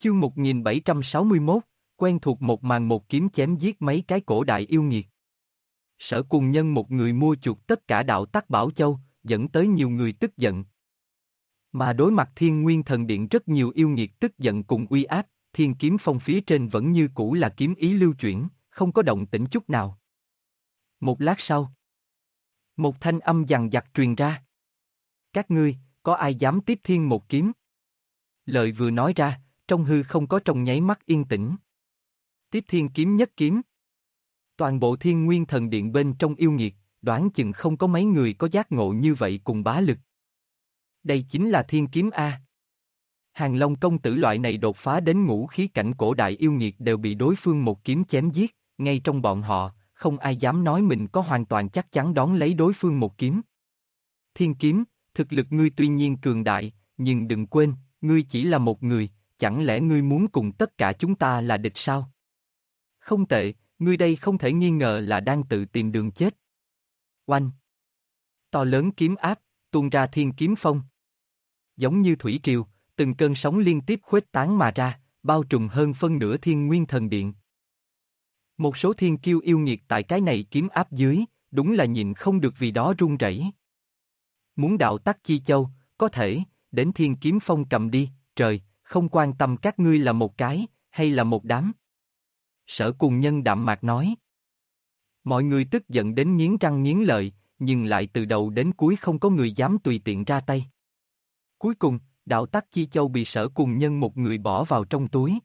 Chương 1761, quen thuộc một màn một kiếm chém giết mấy cái cổ đại yêu nghiệt. Sở Cùng Nhân một người mua chuộc tất cả đạo tắc Bảo Châu, dẫn tới nhiều người tức giận. Mà đối mặt Thiên Nguyên Thần Điện rất nhiều yêu nghiệt tức giận cùng uy áp, Thiên Kiếm Phong phía trên vẫn như cũ là kiếm ý lưu chuyển, không có động tĩnh chút nào. Một lát sau, một thanh âm dằng dặc truyền ra. Các ngươi, có ai dám tiếp Thiên một kiếm? Lời vừa nói ra, trong hư không có trong nháy mắt yên tĩnh. Tiếp Thiên kiếm nhất kiếm. Toàn bộ Thiên Nguyên Thần Điện bên trong yêu nghiệt, đoán chừng không có mấy người có giác ngộ như vậy cùng bá lực. Đây chính là Thiên kiếm A. Hàng Long công tử loại này đột phá đến ngũ khí cảnh cổ đại yêu nghiệt đều bị đối phương một kiếm chém giết, ngay trong bọn họ, không ai dám nói mình có hoàn toàn chắc chắn đón lấy đối phương một kiếm. Thiên kiếm, thực lực ngươi tuy nhiên cường đại, nhưng đừng quên, ngươi chỉ là một người, chẳng lẽ ngươi muốn cùng tất cả chúng ta là địch sao? Không tệ, ngươi đây không thể nghi ngờ là đang tự tìm đường chết. Oanh! To lớn kiếm áp, tuôn ra Thiên Kiếm Phong. Giống như thủy triều, từng cơn sóng liên tiếp khuếch tán mà ra, bao trùm hơn phân nửa Thiên Nguyên Thần Điện. Một số thiên kiêu yêu nghiệt tại cái này kiếm áp dưới, đúng là nhịn không được vì đó run rẩy. Muốn đạo tắc chi châu, có thể, đến Thiên Kiếm Phong cầm đi, trời, không quan tâm các ngươi là một cái, hay là một đám. Sở Cùng Nhân đạm mạc nói. Mọi người tức giận đến nghiến răng nghiến lợi, nhưng lại từ đầu đến cuối không có người dám tùy tiện ra tay. Cuối cùng, đạo tắc chi châu bị Sở Cùng Nhân một người bỏ vào trong túi.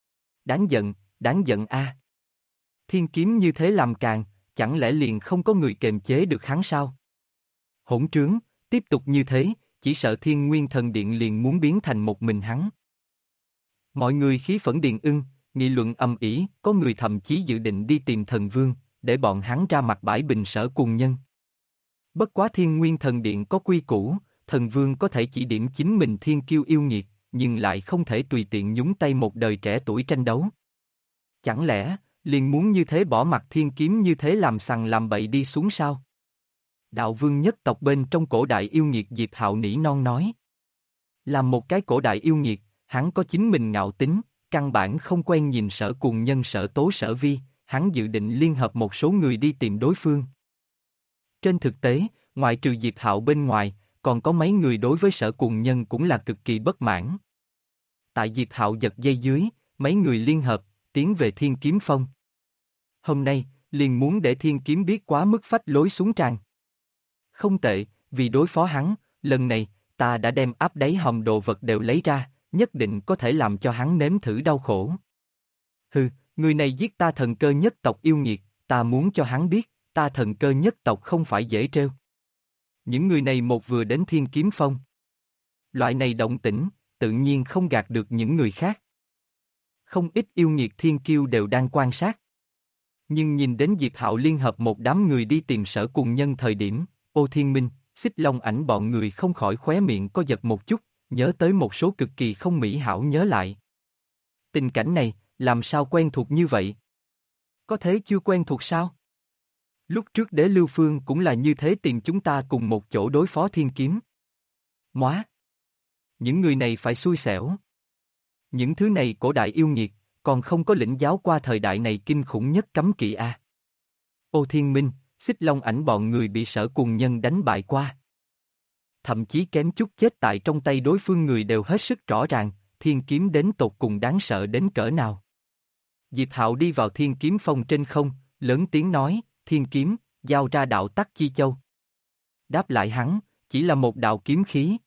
Đáng giận a. Thiên kiếm như thế làm càng, chẳng lẽ liền không có người kềm chế được hắn sao? Hỗn trướng, tiếp tục như thế, chỉ sợ Thiên Nguyên Thần Điện liền muốn biến thành một mình hắn. Mọi người khí phẫn điền ưng, nghị luận ầm ĩ, có người thậm chí dự định đi tìm Thần Vương, để bọn hắn ra mặt bãi bình Sở Cùng Nhân. Bất quá Thiên Nguyên Thần Điện có quy củ, Thần Vương có thể chỉ điểm chính mình thiên kiêu yêu nghiệt, nhưng lại không thể tùy tiện nhúng tay một đời trẻ tuổi tranh đấu. Chẳng lẽ, liền muốn như thế bỏ mặt thiên kiếm như thế làm sằng làm bậy đi xuống sao? Đạo vương nhất tộc bên trong cổ đại yêu nghiệt Diệp Hạo nỉ non nói. Làm một cái cổ đại yêu nghiệt, hắn có chính mình ngạo tính, căn bản không quen nhìn Sở Cùng Nhân Sở Tố Sở Vi, hắn dự định liên hợp một số người đi tìm đối phương. Trên thực tế, ngoại trừ Diệp Hạo bên ngoài, còn có mấy người đối với Sở Cùng Nhân cũng là cực kỳ bất mãn. Tại Diệp Hạo giật dây dưới, mấy người liên hợp, tiến về Thiên Kiếm Phong. Hôm nay, liền muốn để Thiên Kiếm biết quá mức phách lối xuống tràn. Không tệ, vì đối phó hắn, lần này, ta đã đem áp đáy hòm đồ vật đều lấy ra, nhất định có thể làm cho hắn nếm thử đau khổ. Hừ, người này giết ta Thần Cơ nhất tộc yêu nghiệt, ta muốn cho hắn biết, ta Thần Cơ nhất tộc không phải dễ trêu. Những người này một vừa đến Thiên Kiếm Phong. Loại này động tĩnh, tự nhiên không gạt được những người khác. Không ít yêu nghiệt thiên kiêu đều đang quan sát. Nhưng nhìn đến Diệp Hạo liên hợp một đám người đi tìm Sở Cùng Nhân thời điểm, Ô Thiên Minh, Xích Long Ảnh bọn người không khỏi khóe miệng co giật một chút, nhớ tới một số cực kỳ không mỹ hảo nhớ lại. Tình cảnh này, làm sao quen thuộc như vậy? Có thế chưa quen thuộc sao? Lúc trước Đế Lưu Phương cũng là như thế tìm chúng ta cùng một chỗ đối phó thiên kiếm. Móa! Những người này phải xui xẻo. Những thứ này cổ đại yêu nghiệt, còn không có lĩnh giáo qua thời đại này kinh khủng nhất cấm kỵ a. Ô Thiên Minh, Xích Long Ảnh bọn người bị Sở Cùng Nhân đánh bại qua. Thậm chí kém chút chết tại trong tay đối phương người đều hết sức rõ ràng, thiên kiếm đến tột cùng đáng sợ đến cỡ nào. Diệp Hạo đi vào Thiên Kiếm Phong trên không, lớn tiếng nói, thiên kiếm, giao ra đạo tắc chi châu. Đáp lại hắn, chỉ là một đạo kiếm khí.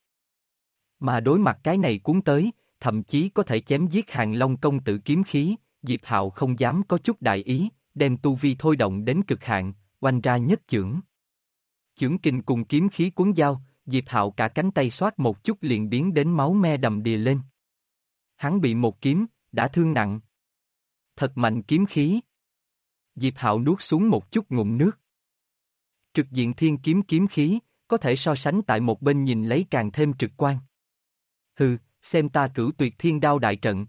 Mà đối mặt cái này cuốn tới, thậm chí có thể chém giết Hàng Long công tử kiếm khí, Diệp Hạo không dám có chút đại ý, đem tu vi thôi động đến cực hạn, oanh ra nhất chưởng. Chưởng kình cùng kiếm khí cuốn giao, Diệp Hạo cả cánh tay xoát một chút liền biến đến máu me đầm đìa lên. Hắn bị một kiếm, đã thương nặng. Thật mạnh kiếm khí. Diệp Hạo nuốt xuống một chút ngụm nước. Trực diện thiên kiếm kiếm khí, có thể so sánh tại một bên nhìn lấy càng thêm trực quan. Hừ, xem ta Cửu Tuyệt Thiên Đao đại trận.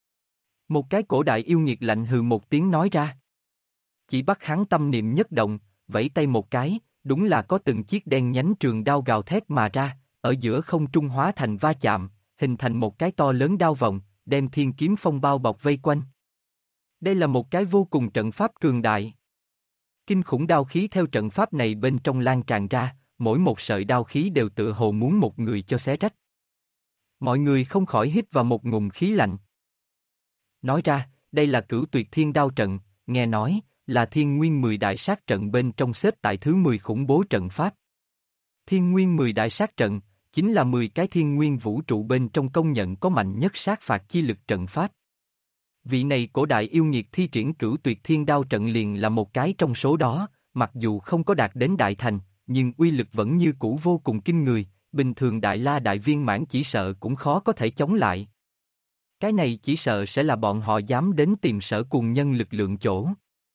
Một cái cổ đại yêu nghiệt lạnh hừ một tiếng nói ra. Chỉ bắt hắn tâm niệm nhất động, vẫy tay một cái, đúng là có từng chiếc đen nhánh trường đao gào thét mà ra, ở giữa không trung hóa thành va chạm, hình thành một cái to lớn đao vòng, đem thiên kiếm phong bao bọc vây quanh. Đây là một cái vô cùng trận pháp cường đại. Kinh khủng đao khí theo trận pháp này bên trong lan tràn ra, mỗi một sợi đao khí đều tựa hồ muốn một người cho xé rách. Mọi người không khỏi hít vào một ngụm khí lạnh. Nói ra, đây là Cửu Tuyệt Thiên Đao trận, nghe nói, là Thiên Nguyên 10 đại sát trận bên trong xếp tại thứ 10 khủng bố trận pháp. Thiên Nguyên 10 đại sát trận, chính là 10 cái thiên nguyên vũ trụ bên trong công nhận có mạnh nhất sát phạt chi lực trận pháp. Vị này cổ đại yêu nghiệt thi triển Cửu Tuyệt Thiên Đao trận liền là một cái trong số đó, mặc dù không có đạt đến đại thành, nhưng uy lực vẫn như cũ vô cùng kinh người, bình thường đại la đại viên mãn chỉ sợ cũng khó có thể chống lại. Cái này chỉ sợ sẽ là bọn họ dám đến tìm Sở Cùng Nhân lực lượng chỗ.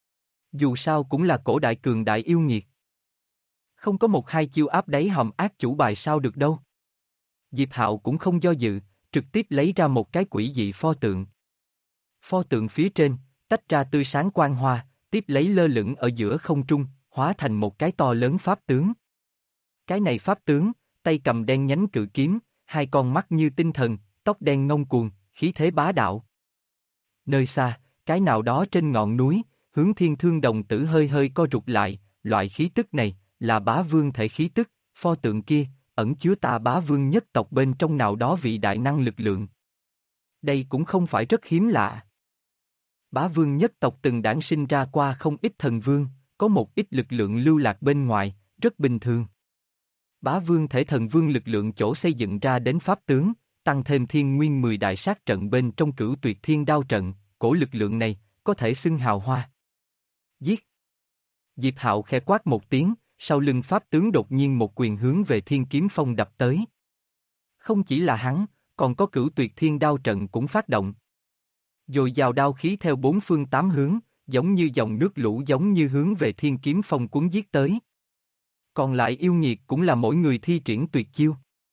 Dù sao cũng là cổ đại cường đại yêu nghiệt. Không có một hai chiêu áp đáy hòm ác chủ bài sao được đâu. Diệp Hạo cũng không do dự, trực tiếp lấy ra một cái quỷ dị pho tượng. Pho tượng phía trên, tách ra tươi sáng quang hoa, tiếp lấy lơ lửng ở giữa không trung, hóa thành một cái to lớn pháp tướng. Cái này pháp tướng, tay cầm đen nhánh cự kiếm, hai con mắt như tinh thần, tóc đen ngông cuồng, khí thế bá đạo. Nơi xa, cái nào đó trên ngọn núi, Hướng Thiên Thương đồng tử hơi hơi co rụt lại, loại khí tức này, là bá vương thể khí tức, pho tượng kia, ẩn chứa ta bá vương nhất tộc bên trong nào đó vị đại năng lực lượng. Đây cũng không phải rất hiếm lạ. Bá vương nhất tộc từng đản sinh ra qua không ít thần vương, có một ít lực lượng lưu lạc bên ngoài, rất bình thường. Bá vương thể thần vương lực lượng chỗ xây dựng ra đến pháp tướng, tăng thêm thiên nguyên 10 đại sát trận bên trong Cửu Tuyệt Thiên Đao trận, cổ lực lượng này, có thể xưng hào hoa. Giết! Diệp Hạo khẽ quát một tiếng, sau lưng pháp tướng đột nhiên một quyền hướng về Thiên Kiếm Phong đập tới. Không chỉ là hắn, còn có Cửu Tuyệt Thiên Đao trận cũng phát động. Dồi dào đao khí theo bốn phương tám hướng, giống như dòng nước lũ giống như hướng về Thiên Kiếm Phong cuốn giết tới. Còn lại yêu nghiệt cũng là mỗi người thi triển tuyệt chiêu.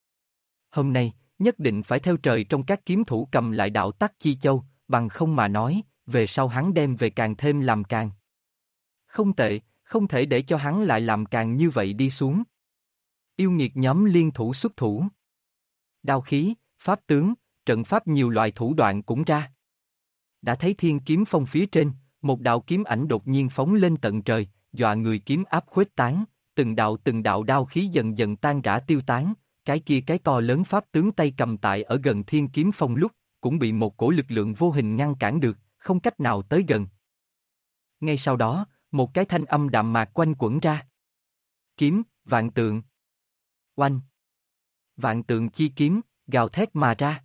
Hôm nay, nhất định phải theo trời trong các kiếm thủ cầm lại đạo Tắc Chi Châu, bằng không mà nói, về sau hắn đem về càng thêm làm càng. Không tệ, không thể để cho hắn lại làm càng như vậy đi xuống. Yêu nghiệt nhóm liên thủ xuất thủ. Đao khí, pháp tướng, trận pháp nhiều loại thủ đoạn cũng ra. Đã thấy Thiên Kiếm Phong phía trên, một đạo kiếm ảnh đột nhiên phóng lên tận trời, dọa người kiếm áp khuếch tán, từng đạo đao khí dần dần tan rã tiêu tán, cái kia cái to lớn pháp tướng tay cầm tại ở gần Thiên Kiếm Phong lúc, cũng bị một cổ lực lượng vô hình ngăn cản được, không cách nào tới gần. Ngay sau đó, một cái thanh âm đạm mạc quanh quẩn ra. Kiếm, vạn tượng. Oanh. Vạn tượng chi kiếm, gào thét mà ra.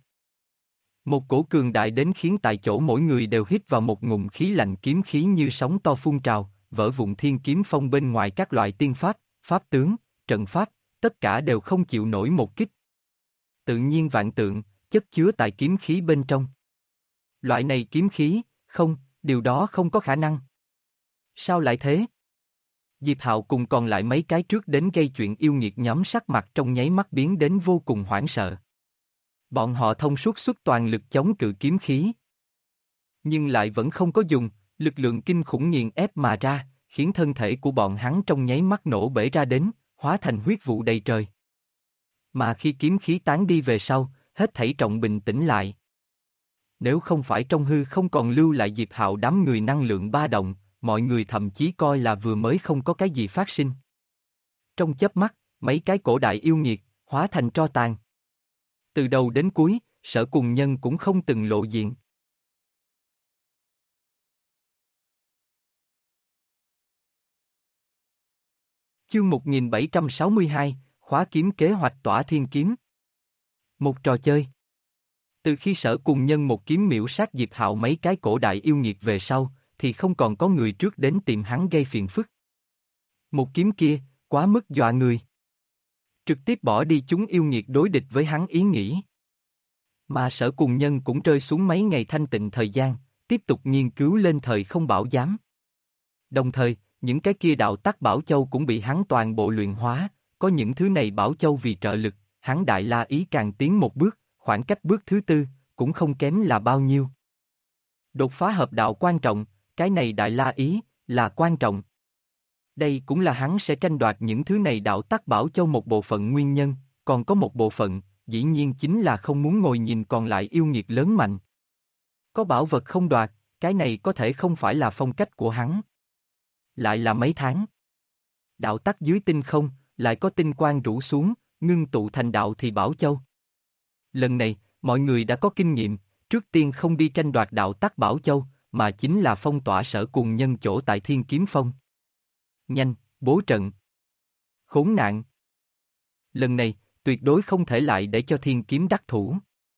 Một cổ cường đại đến khiến tại chỗ mỗi người đều hít vào một ngụm khí lạnh, kiếm khí như sóng to phun trào, vỡ vụn Thiên Kiếm Phong bên ngoài các loại tiên pháp, pháp tướng, trận pháp, tất cả đều không chịu nổi một kích. Tự nhiên vạn tượng, chất chứa tại kiếm khí bên trong. Loại này kiếm khí, không, điều đó không có khả năng. Sao lại thế? Diệp Hạo cùng còn lại mấy cái trước đến gây chuyện yêu nghiệt nhóm sắc mặt trong nháy mắt biến đến vô cùng hoảng sợ. Bọn họ thông suốt xuất toàn lực chống cự kiếm khí. Nhưng lại vẫn không có dùng, lực lượng kinh khủng nghiền ép mà ra, khiến thân thể của bọn hắn trong nháy mắt nổ bể ra đến, hóa thành huyết vụ đầy trời. Mà khi kiếm khí tán đi về sau, hết thảy trọng bình tĩnh lại. Nếu không phải trong hư không còn lưu lại Diệp Hạo đám người năng lượng ba động, mọi người thậm chí coi là vừa mới không có cái gì phát sinh. Trong chớp mắt, mấy cái cổ đại yêu nghiệt, hóa thành tro tàn. Từ đầu đến cuối, Sở Cùng Nhân cũng không từng lộ diện. Chương 1762, khóa kiếm kế hoạch tỏa thiên kiếm. Một trò chơi. Từ khi Sở Cùng Nhân một kiếm miểu sát Diệp Hạo mấy cái cổ đại yêu nghiệt về sau, thì không còn có người trước đến tìm hắn gây phiền phức. Một kiếm kia, quá mức dọa người. Trực tiếp bỏ đi chúng yêu nghiệt đối địch với hắn ý nghĩ. Mà Sở Cùng Nhân cũng rơi xuống mấy ngày thanh tịnh thời gian, tiếp tục nghiên cứu lên thời không bảo giám. Đồng thời, những cái kia đạo tắc bảo châu cũng bị hắn toàn bộ luyện hóa, có những thứ này bảo châu vì trợ lực, hắn đại la ý càng tiến một bước, khoảng cách bước thứ tư, cũng không kém là bao nhiêu. Đột phá hợp đạo quan trọng, cái này đại la ý, là quan trọng. Đây cũng là hắn sẽ tranh đoạt những thứ này đạo tắc bảo châu một bộ phận nguyên nhân, còn có một bộ phận, dĩ nhiên chính là không muốn ngồi nhìn còn lại yêu nghiệt lớn mạnh. Có bảo vật không đoạt, cái này có thể không phải là phong cách của hắn. Lại là mấy tháng. Đạo tắc dưới tinh không, lại có tinh quang rủ xuống, ngưng tụ thành đạo thì Bảo Châu. Lần này, mọi người đã có kinh nghiệm, trước tiên không đi tranh đoạt đạo tắc Bảo Châu, mà chính là phong tỏa Sở Cùng Nhân chỗ tại Thiên Kiếm Phong. Nhanh, bố trận. Khốn nạn. Lần này, tuyệt đối không thể lại để cho Thiên Kiếm đắc thủ.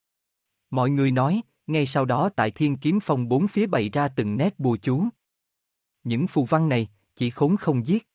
Mọi người nói, ngay sau đó tại Thiên Kiếm Phong bốn phía bày ra từng nét bùa chú. Những phù văn này, chỉ khốn không giết.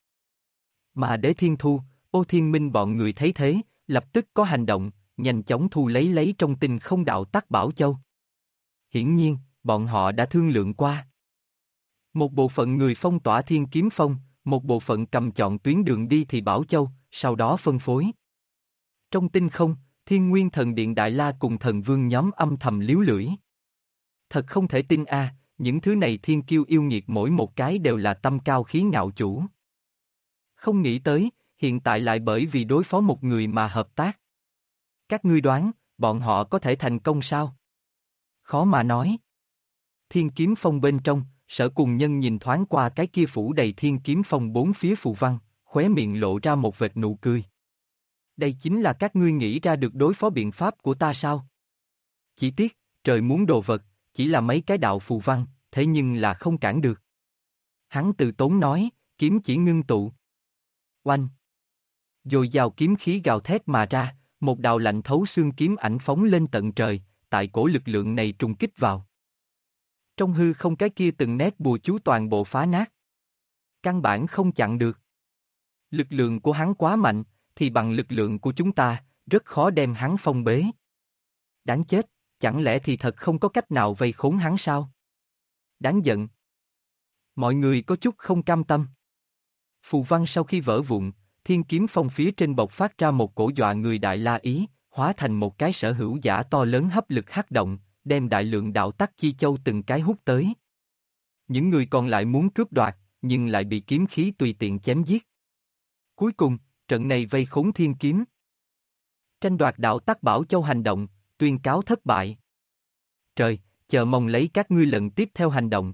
Mà Đế Thiên Thu, Ô Thiên Minh bọn người thấy thế, lập tức có hành động, nhanh chóng thu lấy trong tinh không đạo tắc Bảo Châu. Hiển nhiên, bọn họ đã thương lượng qua. Một bộ phận người phong tỏa Thiên Kiếm Phong, một bộ phận cầm chọn tuyến đường đi thì Bảo Châu, sau đó phân phối. Trong tinh không, Thiên Nguyên Thần Điện Đại La cùng thần vương nhóm âm thầm líu lưỡi. Thật không thể tin những thứ này thiên kiêu yêu nghiệt mỗi một cái đều là tâm cao khí ngạo chủ. Không nghĩ tới, hiện tại lại bởi vì đối phó một người mà hợp tác. Các ngươi đoán, bọn họ có thể thành công sao? Khó mà nói. Thiên Kiếm Phong bên trong, Sở Cùng Nhân nhìn thoáng qua cái kia phủ đầy Thiên Kiếm Phong bốn phía phù văn, khóe miệng lộ ra một vệt nụ cười. Đây chính là các ngươi nghĩ ra được đối phó biện pháp của ta sao? Chỉ tiếc, trời muốn đồ vật, chỉ là mấy cái đạo phù văn, thế nhưng là không cản được. Hắn từ tốn nói, kiếm chỉ ngưng tụ. Oanh! Dồi dào kiếm khí gào thét mà ra, một đạo lạnh thấu xương kiếm ảnh phóng lên tận trời, tại cổ lực lượng này trùng kích vào. Trong hư không cái kia từng nét bùa chú toàn bộ phá nát. Căn bản không chặn được. Lực lượng của hắn quá mạnh, thì bằng lực lượng của chúng ta, rất khó đem hắn phong bế. Đáng chết, chẳng lẽ thì thật không có cách nào vây khốn hắn sao? Đáng giận. Mọi người có chút không cam tâm. Phù văn sau khi vỡ vụn, Thiên Kiếm Phong phía trên bộc phát ra một cổ dọa người đại la ý, hóa thành một cái sở hữu giả to lớn hấp lực hắc động, đem đại lượng đạo tắc chi châu từng cái hút tới. Những người còn lại muốn cướp đoạt, nhưng lại bị kiếm khí tùy tiện chém giết. Cuối cùng, trận này vây khốn thiên kiếm. Tranh đoạt đạo tắc Bảo Châu hành động, tuyên cáo thất bại. Trời, chờ mong lấy các ngươi lần tiếp theo hành động.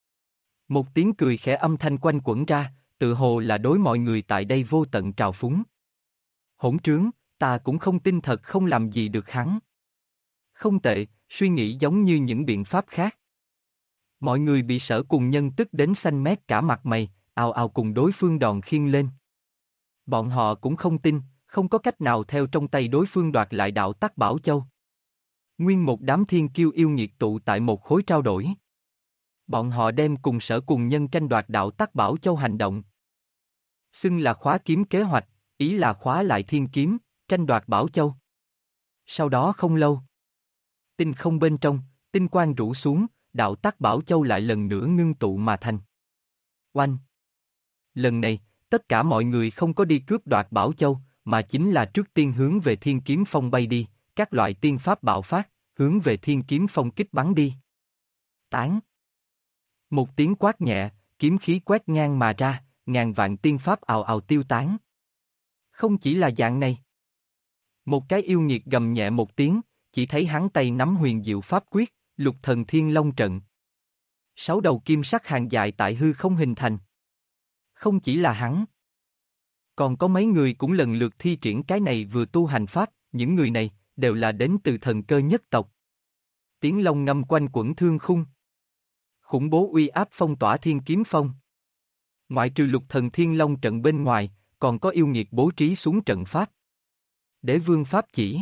Một tiếng cười khẽ âm thanh quanh quẩn ra, tự hồ là đối mọi người tại đây vô tận trào phúng. Hỗn trướng, ta cũng không tin thật không làm gì được hắn. Không tệ, suy nghĩ giống như những biện pháp khác. Mọi người bị Sở Cùng Nhân tức đến xanh mét cả mặt mày, ào ào cùng đối phương đòn khiêng lên. Bọn họ cũng không tin, không có cách nào theo trong tay đối phương đoạt lại đạo tắc Bảo Châu. Nguyên một đám thiên kiêu yêu nghiệt tụ tại một khối trao đổi. Bọn họ đem cùng Sở Cùng Nhân tranh đoạt đạo tắc Bảo Châu hành động. Xưng là khóa kiếm kế hoạch, ý là khóa lại thiên kiếm, tranh đoạt Bảo Châu. Sau đó không lâu, tinh không bên trong, tinh quang rủ xuống, đạo tắc Bảo Châu lại lần nữa ngưng tụ mà thành. Oanh! Lần này, tất cả mọi người không có đi cướp đoạt Bảo Châu, mà chính là trước tiên hướng về Thiên Kiếm Phong bay đi, các loại tiên pháp bạo phát, hướng về Thiên Kiếm Phong kích bắn đi. Tán! Một tiếng quát nhẹ, kiếm khí quét ngang mà ra, ngàn vạn tiên pháp ào ào tiêu tán. Không chỉ là dạng này. Một cái yêu nghiệt gầm nhẹ một tiếng, chỉ thấy hắn tay nắm huyền diệu pháp quyết, Lục Thần Thiên Long trận. 6 đầu kim sắc hàng dài tại hư không hình thành. Không chỉ là hắn. Còn có mấy người cũng lần lượt thi triển cái này vừa tu hành pháp, những người này, đều là đến từ thần cơ nhất tộc. Tiếng long ngâm quanh quẩn thương khung. Khủng bố uy áp phong tỏa Thiên Kiếm Phong. Ngoại trừ Lục Thần Thiên Long trận bên ngoài, còn có yêu nghiệt bố trí xuống trận pháp. Đế vương pháp chỉ.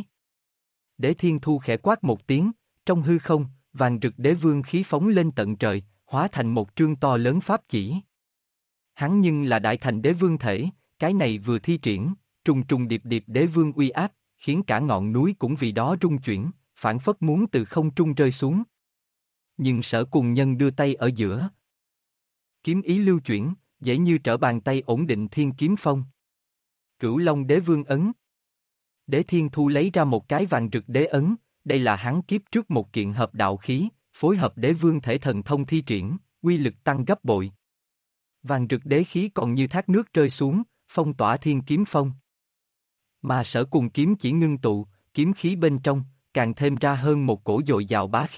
Đế Thiên Thu khẽ quát một tiếng, trong hư không, vàng rực đế vương khí phóng lên tận trời, hóa thành một trương to lớn pháp chỉ. Hắn nhưng là đại thành đế vương thể, cái này vừa thi triển, trùng trùng điệp điệp đế vương uy áp, khiến cả ngọn núi cũng vì đó rung chuyển, phản phất muốn từ không trung rơi xuống. Nhưng Sở Cùng Nhân đưa tay ở giữa. Kiếm ý lưu chuyển, dễ như trở bàn tay ổn định Thiên Kiếm Phong. Cửu Long Đế Vương ấn. Đế Thiên Thu lấy ra một cái vàng rực đế ấn, đây là hắn kiếp trước một kiện hợp đạo khí, phối hợp đế vương thể thần thông thi triển, uy lực tăng gấp bội. Vàng rực đế khí còn như thác nước rơi xuống, phong tỏa Thiên Kiếm Phong. Mà Sở Cùng kiếm chỉ ngưng tụ, kiếm khí bên trong, càng thêm ra hơn một cổ dồi dào bá khí,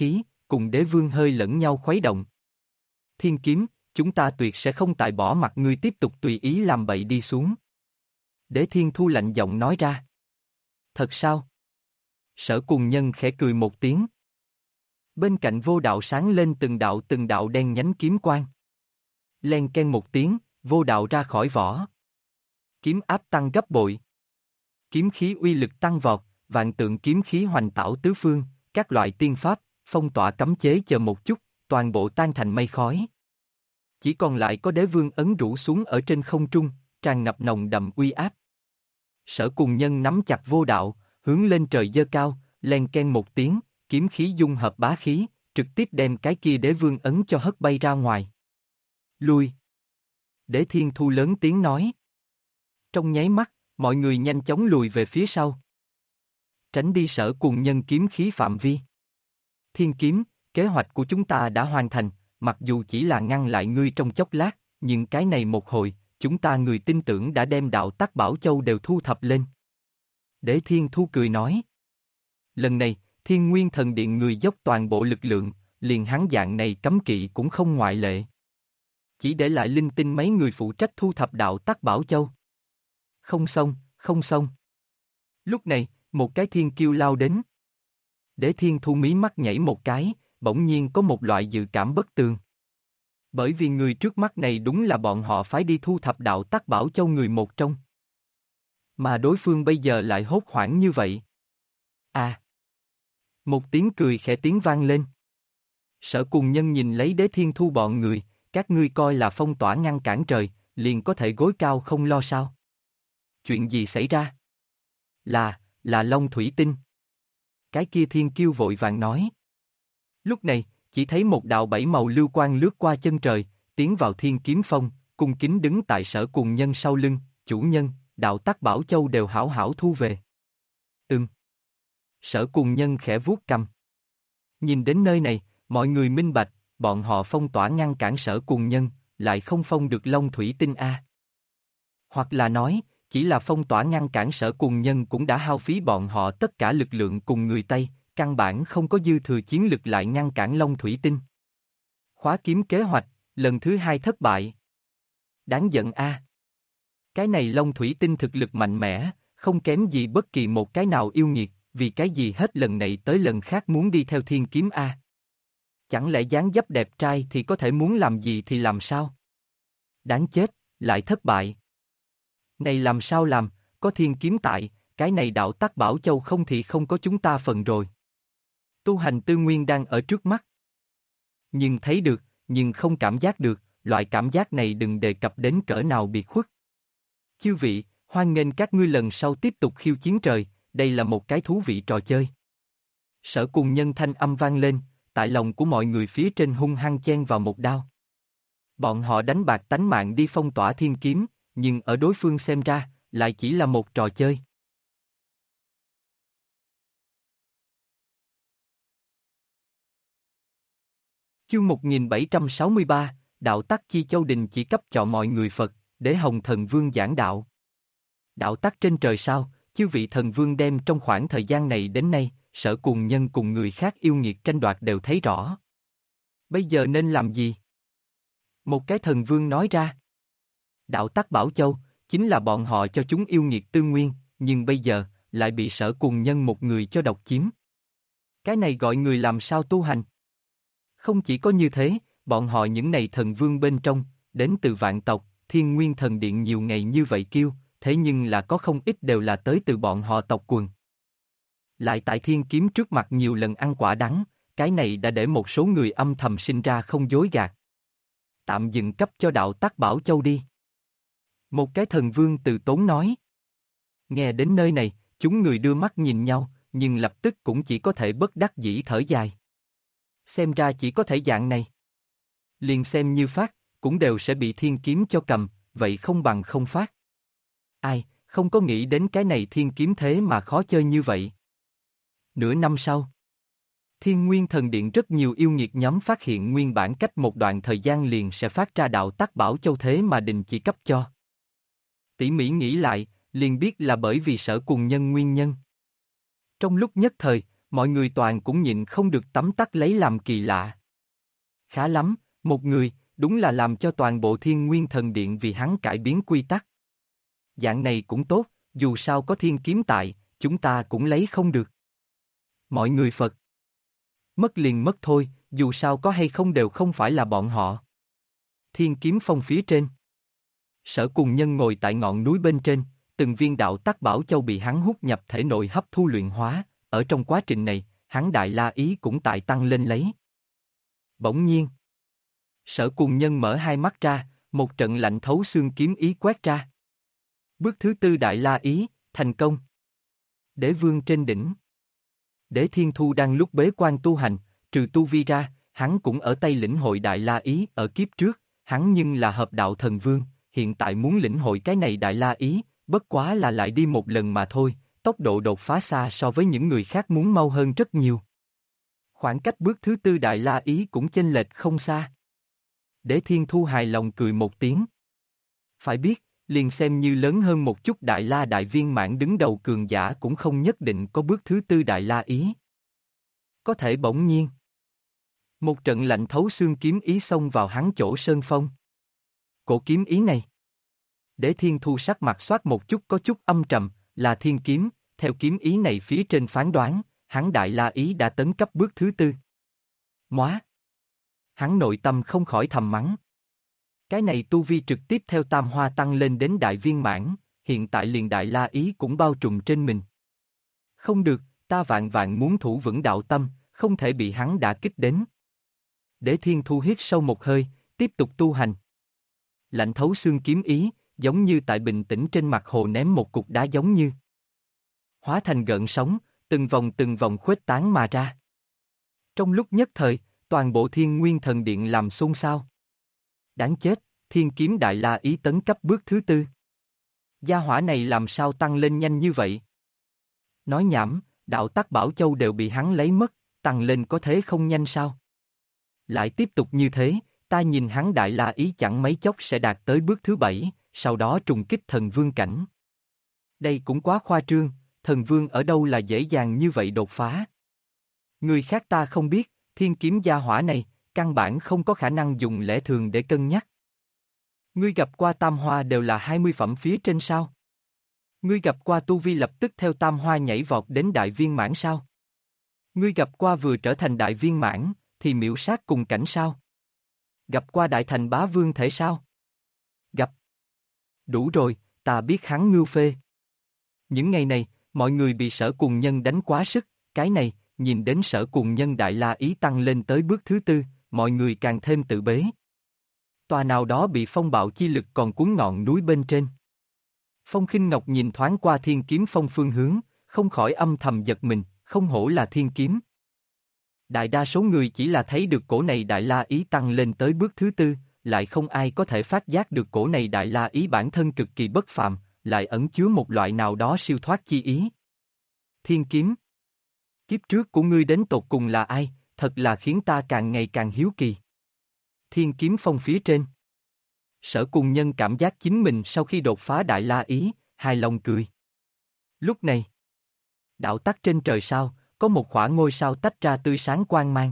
cùng đế vương hơi lẫn nhau khuấy động. Thiên kiếm, chúng ta tuyệt sẽ không tại bỏ mặc ngươi tiếp tục tùy ý làm bậy đi xuống. Đế Thiên Thu lạnh giọng nói ra. Thật sao? Sở Cùng Nhân khẽ cười một tiếng. Bên cạnh vô đạo sáng lên từng đạo đen nhánh kiếm quang. Len ken một tiếng, vô đạo ra khỏi vỏ. Kiếm áp tăng gấp bội. Kiếm khí uy lực tăng vọt, vạn tượng kiếm khí hoành tảo tứ phương, các loại tiên pháp, phong tỏa cấm chế chờ một chút, toàn bộ tan thành mây khói. Chỉ còn lại có đế vương ấn rũ xuống ở trên không trung, tràn ngập nồng đậm uy áp. Sở Cùng Nhân nắm chặt vô đạo, hướng lên trời giơ cao, len ken một tiếng, kiếm khí dung hợp bá khí, trực tiếp đem cái kia đế vương ấn cho hất bay ra ngoài. Lui. Đế Thiên Thu lớn tiếng nói. Trong nháy mắt, mọi người nhanh chóng lùi về phía sau. Tránh đi Sở Cùng Nhân kiếm khí phạm vi. Thiên kiếm, kế hoạch của chúng ta đã hoàn thành, mặc dù chỉ là ngăn lại ngươi trong chốc lát, nhưng cái này một hồi, chúng ta người tin tưởng đã đem đạo Tắc Bảo Châu đều thu thập lên. Đế Thiên Thu cười nói. Lần này, Thiên Nguyên Thần Điện người dốc toàn bộ lực lượng, liền hắn dạng này cấm kỵ cũng không ngoại lệ. Chỉ để lại linh tinh mấy người phụ trách thu thập đạo Tắc Bảo Châu. Không xong, không xong. Lúc này, một cái thiên kiêu lao đến. Đế Thiên Thu mí mắt nhảy một cái, bỗng nhiên có một loại dự cảm bất tường. Bởi vì người trước mắt này đúng là bọn họ phái đi thu thập đạo Tắc Bảo Châu người một trong. Mà đối phương bây giờ lại hốt hoảng như vậy. À! Một tiếng cười khẽ tiếng vang lên. Sở Cùng Nhân nhìn lấy Đế Thiên Thu bọn người, các ngươi coi là phong tỏa ngăn cản trời, liền có thể gối cao không lo sao. Chuyện gì xảy ra? Là Long Thủy Tinh. Cái kia thiên kiêu vội vàng nói. Lúc này, chỉ thấy một đạo bảy màu lưu quang lướt qua chân trời, tiến vào Thiên Kiếm Phong, cung kính đứng tại Sở Cùng Nhân sau lưng, chủ nhân, đạo Tắc Bảo Châu đều hảo hảo thu về. Sở Cùng Nhân khẽ vuốt cằm. Nhìn đến nơi này, mọi người minh bạch, bọn họ phong tỏa ngăn cản Sở Cùng Nhân, lại không phong được Long Thủy Tinh a. Hoặc là nói, chỉ là phong tỏa ngăn cản Sở Cùng Nhân cũng đã hao phí bọn họ tất cả lực lượng cùng người Tây, căn bản không có dư thừa chiến lực lại ngăn cản Long Thủy Tinh. Khóa kiếm kế hoạch, lần thứ hai thất bại. Đáng giận a. Cái này Long Thủy Tinh thực lực mạnh mẽ, không kém gì bất kỳ một cái nào yêu nghiệt, vì cái gì hết lần này tới lần khác muốn đi theo Thiên Kiếm a. Chẳng lẽ dáng dấp đẹp trai thì có thể muốn làm gì thì làm sao? Đáng chết, lại thất bại. Này làm sao làm, có Thiên Kiếm tại, cái này đạo Tắc Bảo Châu không thì không có chúng ta phần rồi. Tu hành tư nguyên đang ở trước mắt. Nhưng thấy được, nhưng không cảm giác được, loại cảm giác này đừng đề cập đến cỡ nào biệt khuất. Chư vị, hoan nghênh các ngươi lần sau tiếp tục khiêu chiến trời, đây là một cái thú vị trò chơi. Sở Cùng Nhân thanh âm vang lên, tại lòng của mọi người phía trên hung hăng chen vào một đao. Bọn họ đánh bạc tánh mạng đi phong tỏa thiên kiếm, nhưng ở đối phương xem ra, lại chỉ là một trò chơi. Chương 1763, Đạo Tắc Chi Châu Đình chỉ cấp cho mọi người Phật, để Hồng Thần Vương giảng đạo. Đạo tắc trên trời sao, chư vị thần vương đem trong khoảng thời gian này đến nay, Sở Cùng Nhân cùng người khác yêu nghiệt tranh đoạt đều thấy rõ. Bây giờ nên làm gì? Một cái thần vương nói ra. Đạo Tắc Bảo Châu, chính là bọn họ cho chúng yêu nghiệt tư nguyên, nhưng bây giờ, lại bị Sở Cùng Nhân một người cho độc chiếm. Cái này gọi người làm sao tu hành? Không chỉ có như thế, bọn họ những này thần vương bên trong, đến từ vạn tộc, Thiên Nguyên Thần Điện nhiều ngày như vậy kêu, thế nhưng là có không ít đều là tới từ bọn họ tộc quần. Lại tại Thiên Kiếm trước mặt nhiều lần ăn quả đắng, cái này đã để một số người âm thầm sinh ra không dối gạt. Tạm dừng cấp cho đạo Tắc Bảo Châu đi. Một cái thần vương từ tốn nói. Nghe đến nơi này, chúng người đưa mắt nhìn nhau, nhưng lập tức cũng chỉ có thể bất đắc dĩ thở dài. Xem ra chỉ có thể dạng này. Liền xem như phát, cũng đều sẽ bị Thiên Kiếm cho cầm, vậy không bằng không phát. Ai, không có nghĩ đến cái này Thiên Kiếm thế mà khó chơi như vậy. Nửa năm sau, Thiên Nguyên Thần Điện rất nhiều yêu nghiệt nhóm phát hiện nguyên bản cách một đoạn thời gian liền sẽ phát ra đạo Tắc Bảo Châu thế mà đình chỉ cấp cho. Tỉ mỉ nghĩ lại, liền biết là bởi vì Sở Cùng Nhân nguyên nhân. Trong lúc nhất thời, mọi người toàn cũng nhịn không được tấm tắc lấy làm kỳ lạ. Khá lắm, một người, đúng là làm cho toàn bộ Thiên Nguyên Thần Điện vì hắn cải biến quy tắc. Dạng này cũng tốt, dù sao có thiên kiếm tại, chúng ta cũng lấy không được. Mọi người Phật. Mất liền mất thôi, dù sao có hay không đều không phải là bọn họ. Thiên kiếm phong phía trên. Sở Cùng Nhân ngồi tại ngọn núi bên trên, từng viên đạo tắc bảo châu bị hắn hút nhập thể nội hấp thu luyện hóa, ở trong quá trình này, hắn Đại La Ý cũng tại tăng lên lấy. Bỗng nhiên, Sở Cùng Nhân mở hai mắt ra, một trận lạnh thấu xương kiếm ý quét ra. Bước thứ tư Đại La Ý, thành công. Đế vương trên đỉnh. Đế Thiên Thu đang lúc bế quan tu hành, trừ tu vi ra, hắn cũng ở tay lĩnh hội Đại La Ý ở kiếp trước, hắn nhưng là hợp đạo thần vương, hiện tại muốn lĩnh hội cái này Đại La Ý, bất quá là lại đi một lần mà thôi, tốc độ đột phá xa so với những người khác muốn mau hơn rất nhiều. Khoảng cách bước thứ tư Đại La Ý cũng chênh lệch không xa. Đế Thiên Thu hài lòng cười một tiếng. Phải biết, liền xem như lớn hơn một chút Đại La Đại Viên Mãn đứng đầu cường giả cũng không nhất định có bước thứ tư Đại La Ý. Có thể bỗng nhiên. Một trận lạnh thấu xương kiếm ý xông vào hắn chỗ sơn phong. Cổ kiếm ý này. Đế Thiên Thu sắc mặt xoát một chút có chút âm trầm, là thiên kiếm, theo kiếm ý này phía trên phán đoán, hắn Đại La Ý đã tấn cấp bước thứ tư. Móa! Hắn nội tâm không khỏi thầm mắng. Cái này tu vi trực tiếp theo tam hoa tăng lên đến đại viên mãn, hiện tại liền Đại La Ý cũng bao trùm trên mình. Không được, ta vạn vạn muốn thủ vững đạo tâm, không thể bị hắn đả kích đến. Đế Thiên Thu hít sâu một hơi, tiếp tục tu hành. Lạnh thấu xương kiếm ý, giống như tại bình tĩnh trên mặt hồ ném một cục đá giống như. Hóa thành gợn sóng, từng vòng khuếch tán mà ra. Trong lúc nhất thời, toàn bộ Thiên Nguyên Thần Điện làm xôn xao. Đáng chết, thiên kiếm Đại La Ý tấn cấp bước thứ tư. Gia hỏa này làm sao tăng lên nhanh như vậy? Nói nhảm, đạo tắc bảo châu đều bị hắn lấy mất, tăng lên có thế không nhanh sao? Lại tiếp tục như thế, ta nhìn hắn Đại La Ý chẳng mấy chốc sẽ đạt tới bước thứ bảy, sau đó trùng kích thần vương cảnh. Đây cũng quá khoa trương, thần vương ở đâu là dễ dàng như vậy đột phá? Người khác ta không biết, thiên kiếm gia hỏa này, căn bản không có khả năng dùng lẽ thường để cân nhắc. Ngươi gặp qua tam hoa đều là 20 phẩm phía trên sao? Ngươi gặp qua tu vi lập tức theo tam hoa nhảy vọt đến đại viên mãn sao? Ngươi gặp qua vừa trở thành đại viên mãn, thì miểu sát cùng cảnh sao? Gặp qua đại thành bá vương thể sao? Gặp. Đủ rồi, ta biết hắn ngưu phê. Những ngày này, mọi người bị Sở Cùng Nhân đánh quá sức, cái này, nhìn đến Sở Cùng Nhân Đại La Ý tăng lên tới bước thứ tư, mọi người càng thêm tự bế. Tòa nào đó bị phong bạo chi lực còn cuốn ngọn núi bên trên. Phong Khinh Ngọc nhìn thoáng qua thiên kiếm phong phương hướng, không khỏi âm thầm giật mình, không hổ là thiên kiếm. Đại đa số người chỉ là thấy được cổ này Đại La Ý tăng lên tới bước thứ tư, lại không ai có thể phát giác được cổ này Đại La Ý bản thân cực kỳ bất phàm, lại ẩn chứa một loại nào đó siêu thoát chi ý. Thiên kiếm. Kiếp trước của ngươi đến tột cùng là ai, thật là khiến ta càng ngày càng hiếu kỳ. Thiên kiếm phong phía trên. Sở Cùng Nhân cảm giác chính mình sau khi đột phá Đại La Ý, hài lòng cười. Lúc này, đạo tắc trên trời sao, có một khỏa ngôi sao tách ra tươi sáng quang mang.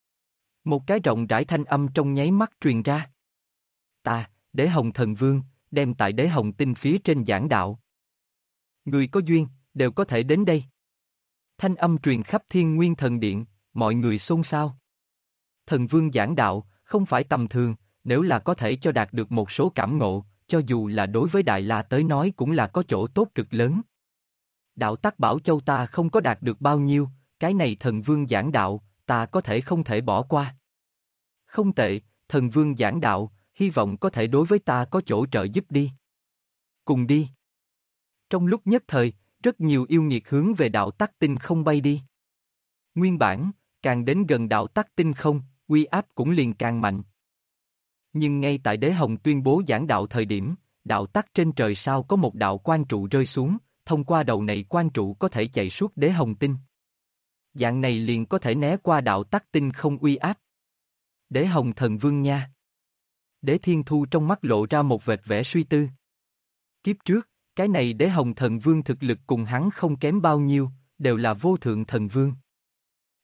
Một cái rộng rãi thanh âm trong nháy mắt truyền ra. Ta, Đế Hồng Thần Vương, đem tại Đế Hồng Tinh phía trên giảng đạo. Người có duyên, đều có thể đến đây. Thanh âm truyền khắp Thiên Nguyên Thần Điện, mọi người xôn xao. Thần Vương giảng đạo, không phải tầm thường, nếu là có thể cho đạt được một số cảm ngộ, cho dù là đối với Đại La tới nói cũng là có chỗ tốt cực lớn. Đạo tắc bảo châu ta không có đạt được bao nhiêu, cái này Thần Vương giảng đạo, ta có thể không thể bỏ qua. Không tệ, Thần Vương giảng đạo, hy vọng có thể đối với ta có chỗ trợ giúp đi. Cùng đi. Trong lúc nhất thời, rất nhiều yêu nghiệt hướng về đạo tắc tinh không bay đi. Nguyên bản, càng đến gần đạo tắc tinh không, uy áp cũng liền càng mạnh. Nhưng ngay tại Đế Hồng tuyên bố giảng đạo thời điểm, đạo tắc trên trời sao có một đạo quang trụ rơi xuống, thông qua đầu này quang trụ có thể chạy suốt Đế Hồng tinh. Dạng này liền có thể né qua đạo tắc tinh không uy áp. Đế Hồng Thần Vương nha. Đế Thiên Thu trong mắt lộ ra một vệt vẻ suy tư. Kiếp trước, cái này Đế Hồng Thần Vương thực lực cùng hắn không kém bao nhiêu, đều là vô thượng thần vương.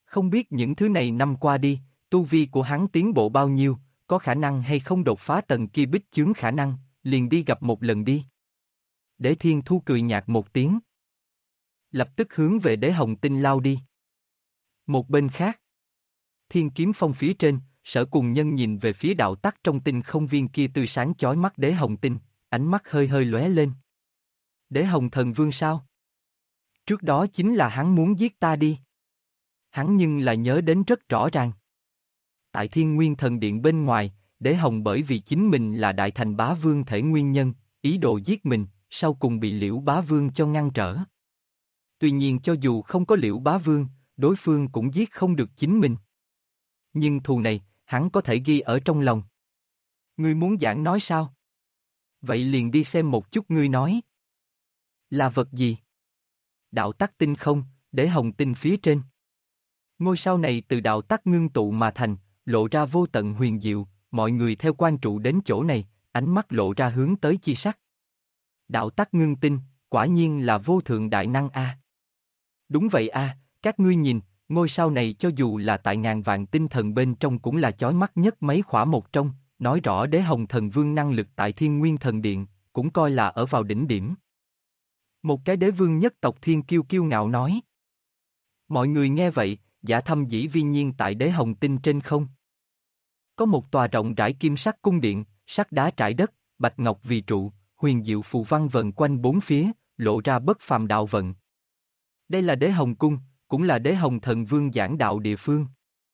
Không biết những thứ này năm qua đi, tu vi của hắn tiến bộ bao nhiêu, có khả năng hay không đột phá tầng kia bích chướng khả năng, liền đi gặp một lần đi. Đế Thiên Thu cười nhạt một tiếng. Lập tức hướng về Đế Hồng Tinh lao đi. Một bên khác, Thiên Kiếm Phong phía trên, Sở Cùng Nhân nhìn về phía đạo tắc trong tinh không viên kia tươi sáng chói mắt Đế Hồng Tinh, ánh mắt hơi hơi lóe lên. Đế Hồng Thần Vương sao? Trước đó chính là hắn muốn giết ta đi. Hắn nhưng là nhớ đến rất rõ ràng. Tại Thiên Nguyên Thần Điện bên ngoài, Đế Hồng bởi vì chính mình là Đại Thành Bá Vương thể nguyên nhân, ý đồ giết mình, sau cùng bị Liễu Bá Vương cho ngăn trở. Tuy nhiên cho dù không có Liễu Bá Vương, đối phương cũng giết không được chính mình. Nhưng thù này, hắn có thể ghi ở trong lòng. Ngươi muốn giảng nói sao? Vậy liền đi xem một chút ngươi nói. Là vật gì? Đạo tắc tinh không, Đế Hồng Tinh phía trên. Ngôi sao này từ đạo tắc ngưng tụ mà thành, lộ ra vô tận huyền diệu, mọi người theo quan trụ đến chỗ này, ánh mắt lộ ra hướng tới chi sắc. Đạo tắc ngưng tinh, quả nhiên là vô thượng đại năng a. Đúng vậy a, các ngươi nhìn, ngôi sao này cho dù là tại ngàn vạn tinh thần bên trong cũng là chói mắt nhất mấy khỏa một trong, nói rõ Đế Hồng Thần Vương năng lực tại Thiên Nguyên Thần Điện, cũng coi là ở vào đỉnh điểm. Một cái đế vương nhất tộc Thiên Kiêu kiêu ngạo nói. Mọi người nghe vậy, Dạ Thâm dĩ vi nhiên tại Đế Hồng Tinh trên không. Có một tòa rộng rãi kim sắc cung điện, sắt đá trải đất, bạch ngọc vì trụ, huyền diệu phù văn vần quanh bốn phía, lộ ra bất phàm đạo vận. Đây là Đế Hồng Cung, cũng là Đế Hồng Thần Vương giảng đạo địa phương.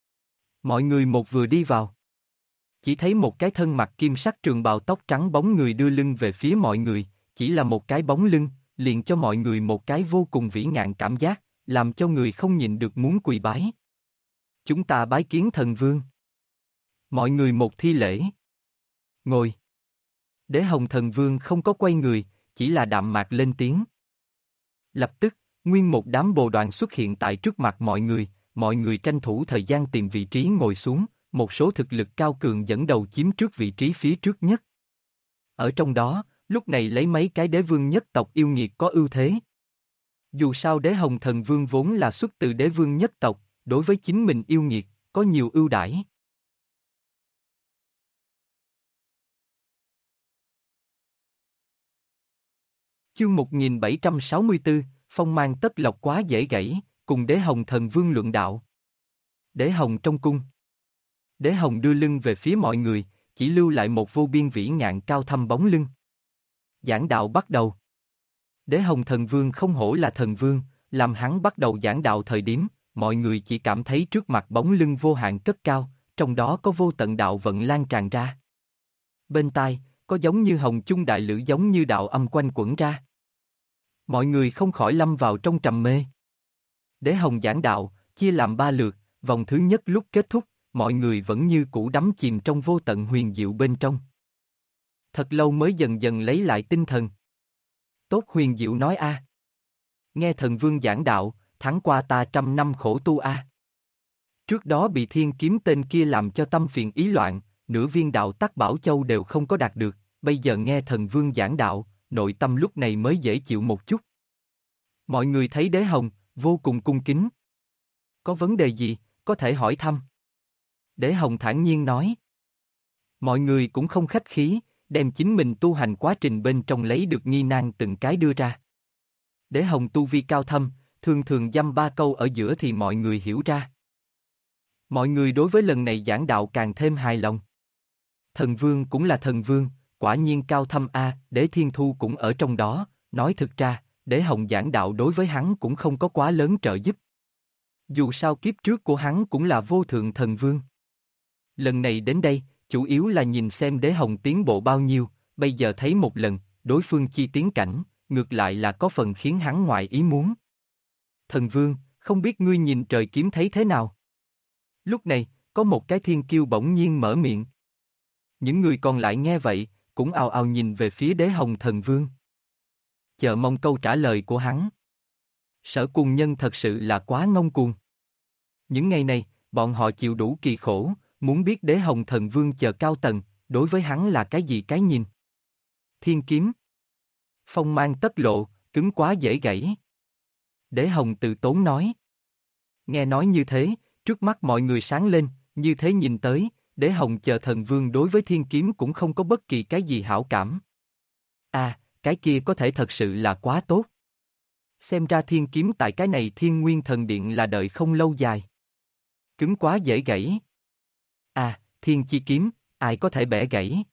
Mọi người một vừa đi vào. Chỉ thấy một cái thân mặc kim sắc trường bào tóc trắng bóng người đưa lưng về phía mọi người, chỉ là một cái bóng lưng, liền cho mọi người một cái vô cùng vĩ ngạn cảm giác, làm cho người không nhịn được muốn quỳ bái. Chúng ta bái kiến thần vương. Mọi người một thi lễ. Ngồi. Đế Hồng Thần Vương không có quay người, chỉ là đạm mạc lên tiếng. Lập tức, nguyên một đám bồ đoàn xuất hiện tại trước mặt mọi người tranh thủ thời gian tìm vị trí ngồi xuống, một số thực lực cao cường dẫn đầu chiếm trước vị trí phía trước nhất. Ở trong đó, lúc này lấy mấy cái đế vương nhất tộc yêu nghiệt có ưu thế. Dù sao Đế Hồng Thần Vương vốn là xuất từ đế vương nhất tộc, đối với chính mình yêu nghiệt, có nhiều ưu đãi. Chương 1764, phong mang tất lộc quá dễ gãy, cùng Đế Hồng Thần Vương luận đạo. Đế Hồng trong cung. Đế Hồng đưa lưng về phía mọi người, chỉ lưu lại một vô biên vĩ ngạn cao thâm bóng lưng. Giảng đạo bắt đầu. Đế Hồng Thần Vương không hổ là thần vương, làm hắn bắt đầu giảng đạo thời điểm, mọi người chỉ cảm thấy trước mặt bóng lưng vô hạn cất cao, trong đó có vô tận đạo vận lan tràn ra. Bên tai, có giống như hồng chung đại lữ giống như đạo âm quanh quẩn ra. Mọi người không khỏi lâm vào trong trầm mê. Đế Hồng giảng đạo, chia làm 3 lượt, vòng thứ nhất lúc kết thúc, mọi người vẫn như cũ đắm chìm trong vô tận huyền diệu bên trong. Thật lâu mới dần dần lấy lại tinh thần. Tốt huyền diệu nói a. Nghe thần vương giảng đạo, tháng qua ta 100 năm khổ tu a. Trước đó bị thiên kiếm tên kia làm cho tâm phiền ý loạn, nửa viên đạo tắc bảo châu đều không có đạt được, bây giờ nghe thần vương giảng đạo, nội tâm lúc này mới dễ chịu một chút. Mọi người thấy Đế Hồng, vô cùng cung kính. Có vấn đề gì, có thể hỏi thăm. Đế Hồng thản nhiên nói. Mọi người cũng không khách khí, đem chính mình tu hành quá trình bên trong lấy được nghi nan từng cái đưa ra. Đế Hồng tu vi cao thâm, thường thường dăm 3 câu ở giữa thì mọi người hiểu ra. Mọi người đối với lần này giảng đạo càng thêm hài lòng. Thần vương cũng là thần vương, quả nhiên cao thâm a, Đế Thiên Thu cũng ở trong đó, nói thực ra, Đế Hồng giảng đạo đối với hắn cũng không có quá lớn trợ giúp. Dù sao kiếp trước của hắn cũng là vô thượng thần vương. Lần này đến đây, chủ yếu là nhìn xem Đế Hồng tiến bộ bao nhiêu, bây giờ thấy một lần, đối phương chi tiến cảnh, ngược lại là có phần khiến hắn ngoài ý muốn. Thần vương, không biết ngươi nhìn trời kiếm thấy thế nào? Lúc này, có một cái thiên kiêu bỗng nhiên mở miệng. Những người còn lại nghe vậy, cũng ào ào nhìn về phía Đế Hồng Thần Vương. Chờ mong câu trả lời của hắn. Sở Cùng Nhân thật sự là quá ngông cuồng. Những ngày này, bọn họ chịu đủ kỳ khổ, muốn biết Đế Hồng Thần Vương chờ cao tầng, đối với hắn là cái gì cái nhìn. Thiên kiếm. Phong mang tất lộ, cứng quá dễ gãy. Đế Hồng từ tốn nói. Nghe nói như thế, Trước mắt mọi người sáng lên, như thế nhìn tới, Đế Hồng chờ thần vương đối với thiên kiếm cũng không có bất kỳ cái gì hảo cảm. À, cái kia có thể thật sự là quá tốt. Xem ra thiên kiếm tại cái này Thiên Nguyên Thần Điện là đợi không lâu dài. Cứng quá dễ gãy. À, thiên chi kiếm, ai có thể bẻ gãy?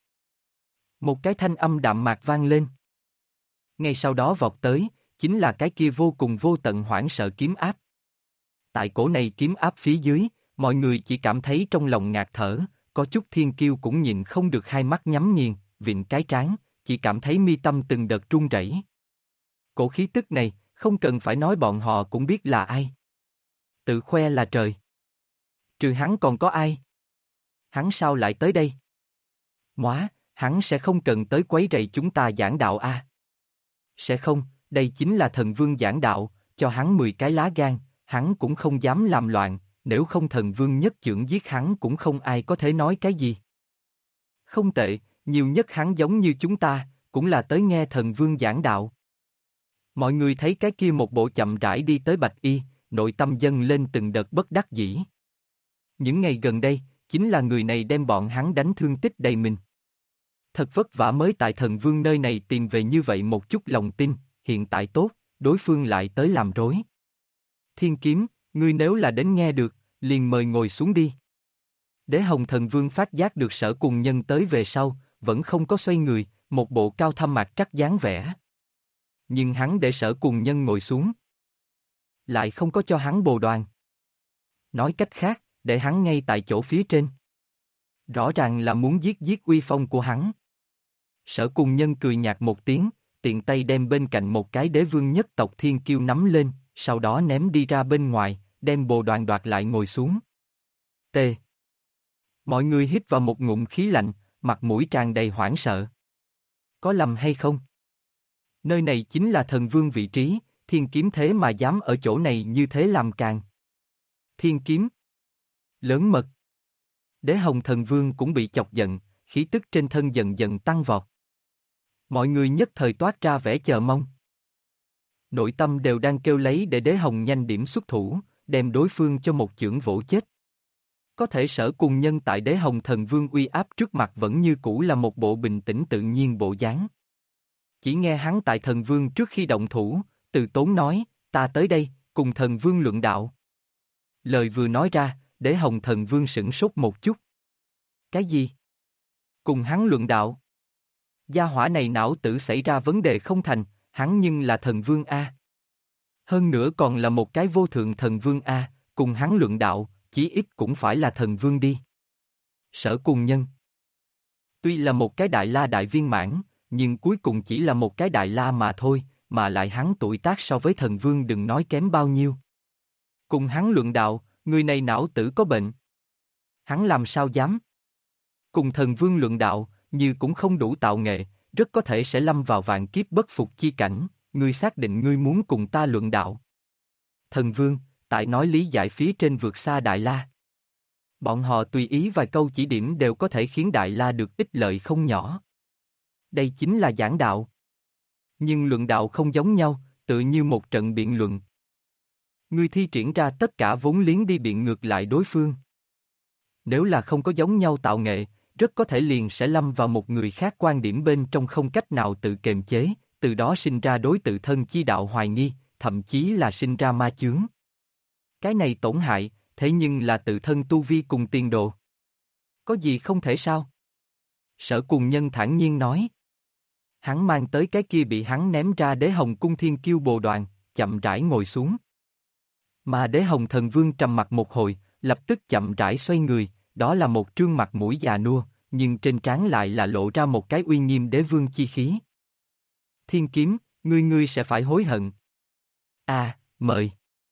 Một cái thanh âm đạm mạc vang lên. Ngay sau đó vọt tới, chính là cái kia vô cùng vô tận hoảng sợ kiếm áp. Tại cổ này kiếm áp phía dưới, mọi người chỉ cảm thấy trong lòng ngạt thở, có chút thiên kiêu cũng nhìn không được hai mắt nhắm nghiền, vịn cái trán, chỉ cảm thấy mi tâm từng đợt run rẩy. Cổ khí tức này, không cần phải nói bọn họ cũng biết là ai. Tự khoe là trời. Trừ hắn còn có ai? Hắn sao lại tới đây? Móa, hắn sẽ không cần tới quấy rầy chúng ta giảng đạo a. Sẽ không, đây chính là thần vương giảng đạo, cho hắn 10 cái lá gan, hắn cũng không dám làm loạn, nếu không thần vương nhất chưởng giết hắn cũng không ai có thể nói cái gì. Không tệ, nhiều nhất hắn giống như chúng ta, cũng là tới nghe thần vương giảng đạo. Mọi người thấy cái kia một bộ chậm rãi đi tới Bạch Y, nội tâm dâng lên từng đợt bất đắc dĩ. Những ngày gần đây, chính là người này đem bọn hắn đánh thương tích đầy mình. Thật vất vả mới tại thần vương nơi này tìm về như vậy một chút lòng tin, hiện tại tốt, đối phương lại tới làm rối. Thiên kiếm, ngươi nếu là đến nghe được, liền mời ngồi xuống đi. Đế Hồng thần vương phát giác được Sở Cùng Nhân tới về sau, vẫn không có xoay người, một bộ cao thâm mặt trắc dáng vẻ. Nhưng hắn để Sở Cùng Nhân ngồi xuống. Lại không có cho hắn bồ đoàn. Nói cách khác, để hắn ngay tại chỗ phía trên. Rõ ràng là muốn giết uy phong của hắn. Sở Cùng Nhân cười nhạt một tiếng, tiện tay đem bên cạnh một cái đế vương nhất tộc thiên kiêu nắm lên, sau đó ném đi ra bên ngoài, đem bồ đoàn đoạt lại ngồi xuống. T. Mọi người hít vào một ngụm khí lạnh, mặt mũi tràn đầy hoảng sợ. Có lầm hay không? Nơi này chính là thần vương vị trí, thiên kiếm thế mà dám ở chỗ này như thế làm càng. Thiên kiếm. Lớn mật. Đế Hồng thần vương cũng bị chọc giận, khí tức trên thân dần dần tăng vọt. Mọi người nhất thời toát ra vẻ chờ mong. Nội tâm đều đang kêu lấy để Đế Hồng nhanh điểm xuất thủ, đem đối phương cho một chưởng vỗ chết. Có thể Sở Cùng Nhân tại Đế Hồng thần vương uy áp trước mặt vẫn như cũ là một bộ bình tĩnh tự nhiên bộ dáng. Chỉ nghe hắn tại thần vương trước khi động thủ, từ tốn nói, ta tới đây, cùng thần vương luận đạo. Lời vừa nói ra, Đế Hồng thần vương sửng sốt một chút. Cái gì? Cùng hắn luận đạo? Gia hỏa này não tử xảy ra vấn đề không thành, hắn nhưng là thần vương A. Hơn nữa còn là một cái vô thượng thần vương A, cùng hắn luận đạo, chí ít cũng phải là thần vương đi. Sở Cùng Nhân. Tuy là một cái đại la đại viên mãn, nhưng cuối cùng chỉ là một cái đại la mà thôi, mà lại hắn tuổi tác so với thần vương đừng nói kém bao nhiêu. Cùng hắn luận đạo, người này não tử có bệnh. Hắn làm sao dám? Cùng thần vương luận đạo, như cũng không đủ tạo nghệ, rất có thể sẽ lâm vào vạn kiếp bất phục chi cảnh, ngươi xác định ngươi muốn cùng ta luận đạo. Thần vương, tại nói lý giải phía trên vượt xa Đại La. Bọn họ tùy ý vài câu chỉ điểm đều có thể khiến Đại La được ích lợi không nhỏ. Đây chính là giảng đạo. Nhưng luận đạo không giống nhau, tự như một trận biện luận. Ngươi thi triển ra tất cả vốn liếng đi biện ngược lại đối phương. Nếu là không có giống nhau tạo nghệ, rất có thể liền sẽ lâm vào một người khác quan điểm bên trong không cách nào tự kiềm chế, từ đó sinh ra đối tự thân chi đạo hoài nghi, thậm chí là sinh ra ma chướng. Cái này tổn hại, thế nhưng là tự thân tu vi cùng tiền đồ. Có gì không thể sao? Sở Cùng Nhân thản nhiên nói. Hắn mang tới cái kia bị hắn ném ra Đế Hồng cung thiên kiêu bồ đoàn, chậm rãi ngồi xuống. Mà Đế Hồng thần vương trầm mặt một hồi, lập tức chậm rãi xoay người, đó là một trương mặt mũi già nua, nhưng trên trán lại là lộ ra một cái uy nghiêm đế vương chi khí. Thiên kiếm, ngươi sẽ phải hối hận. À, mời.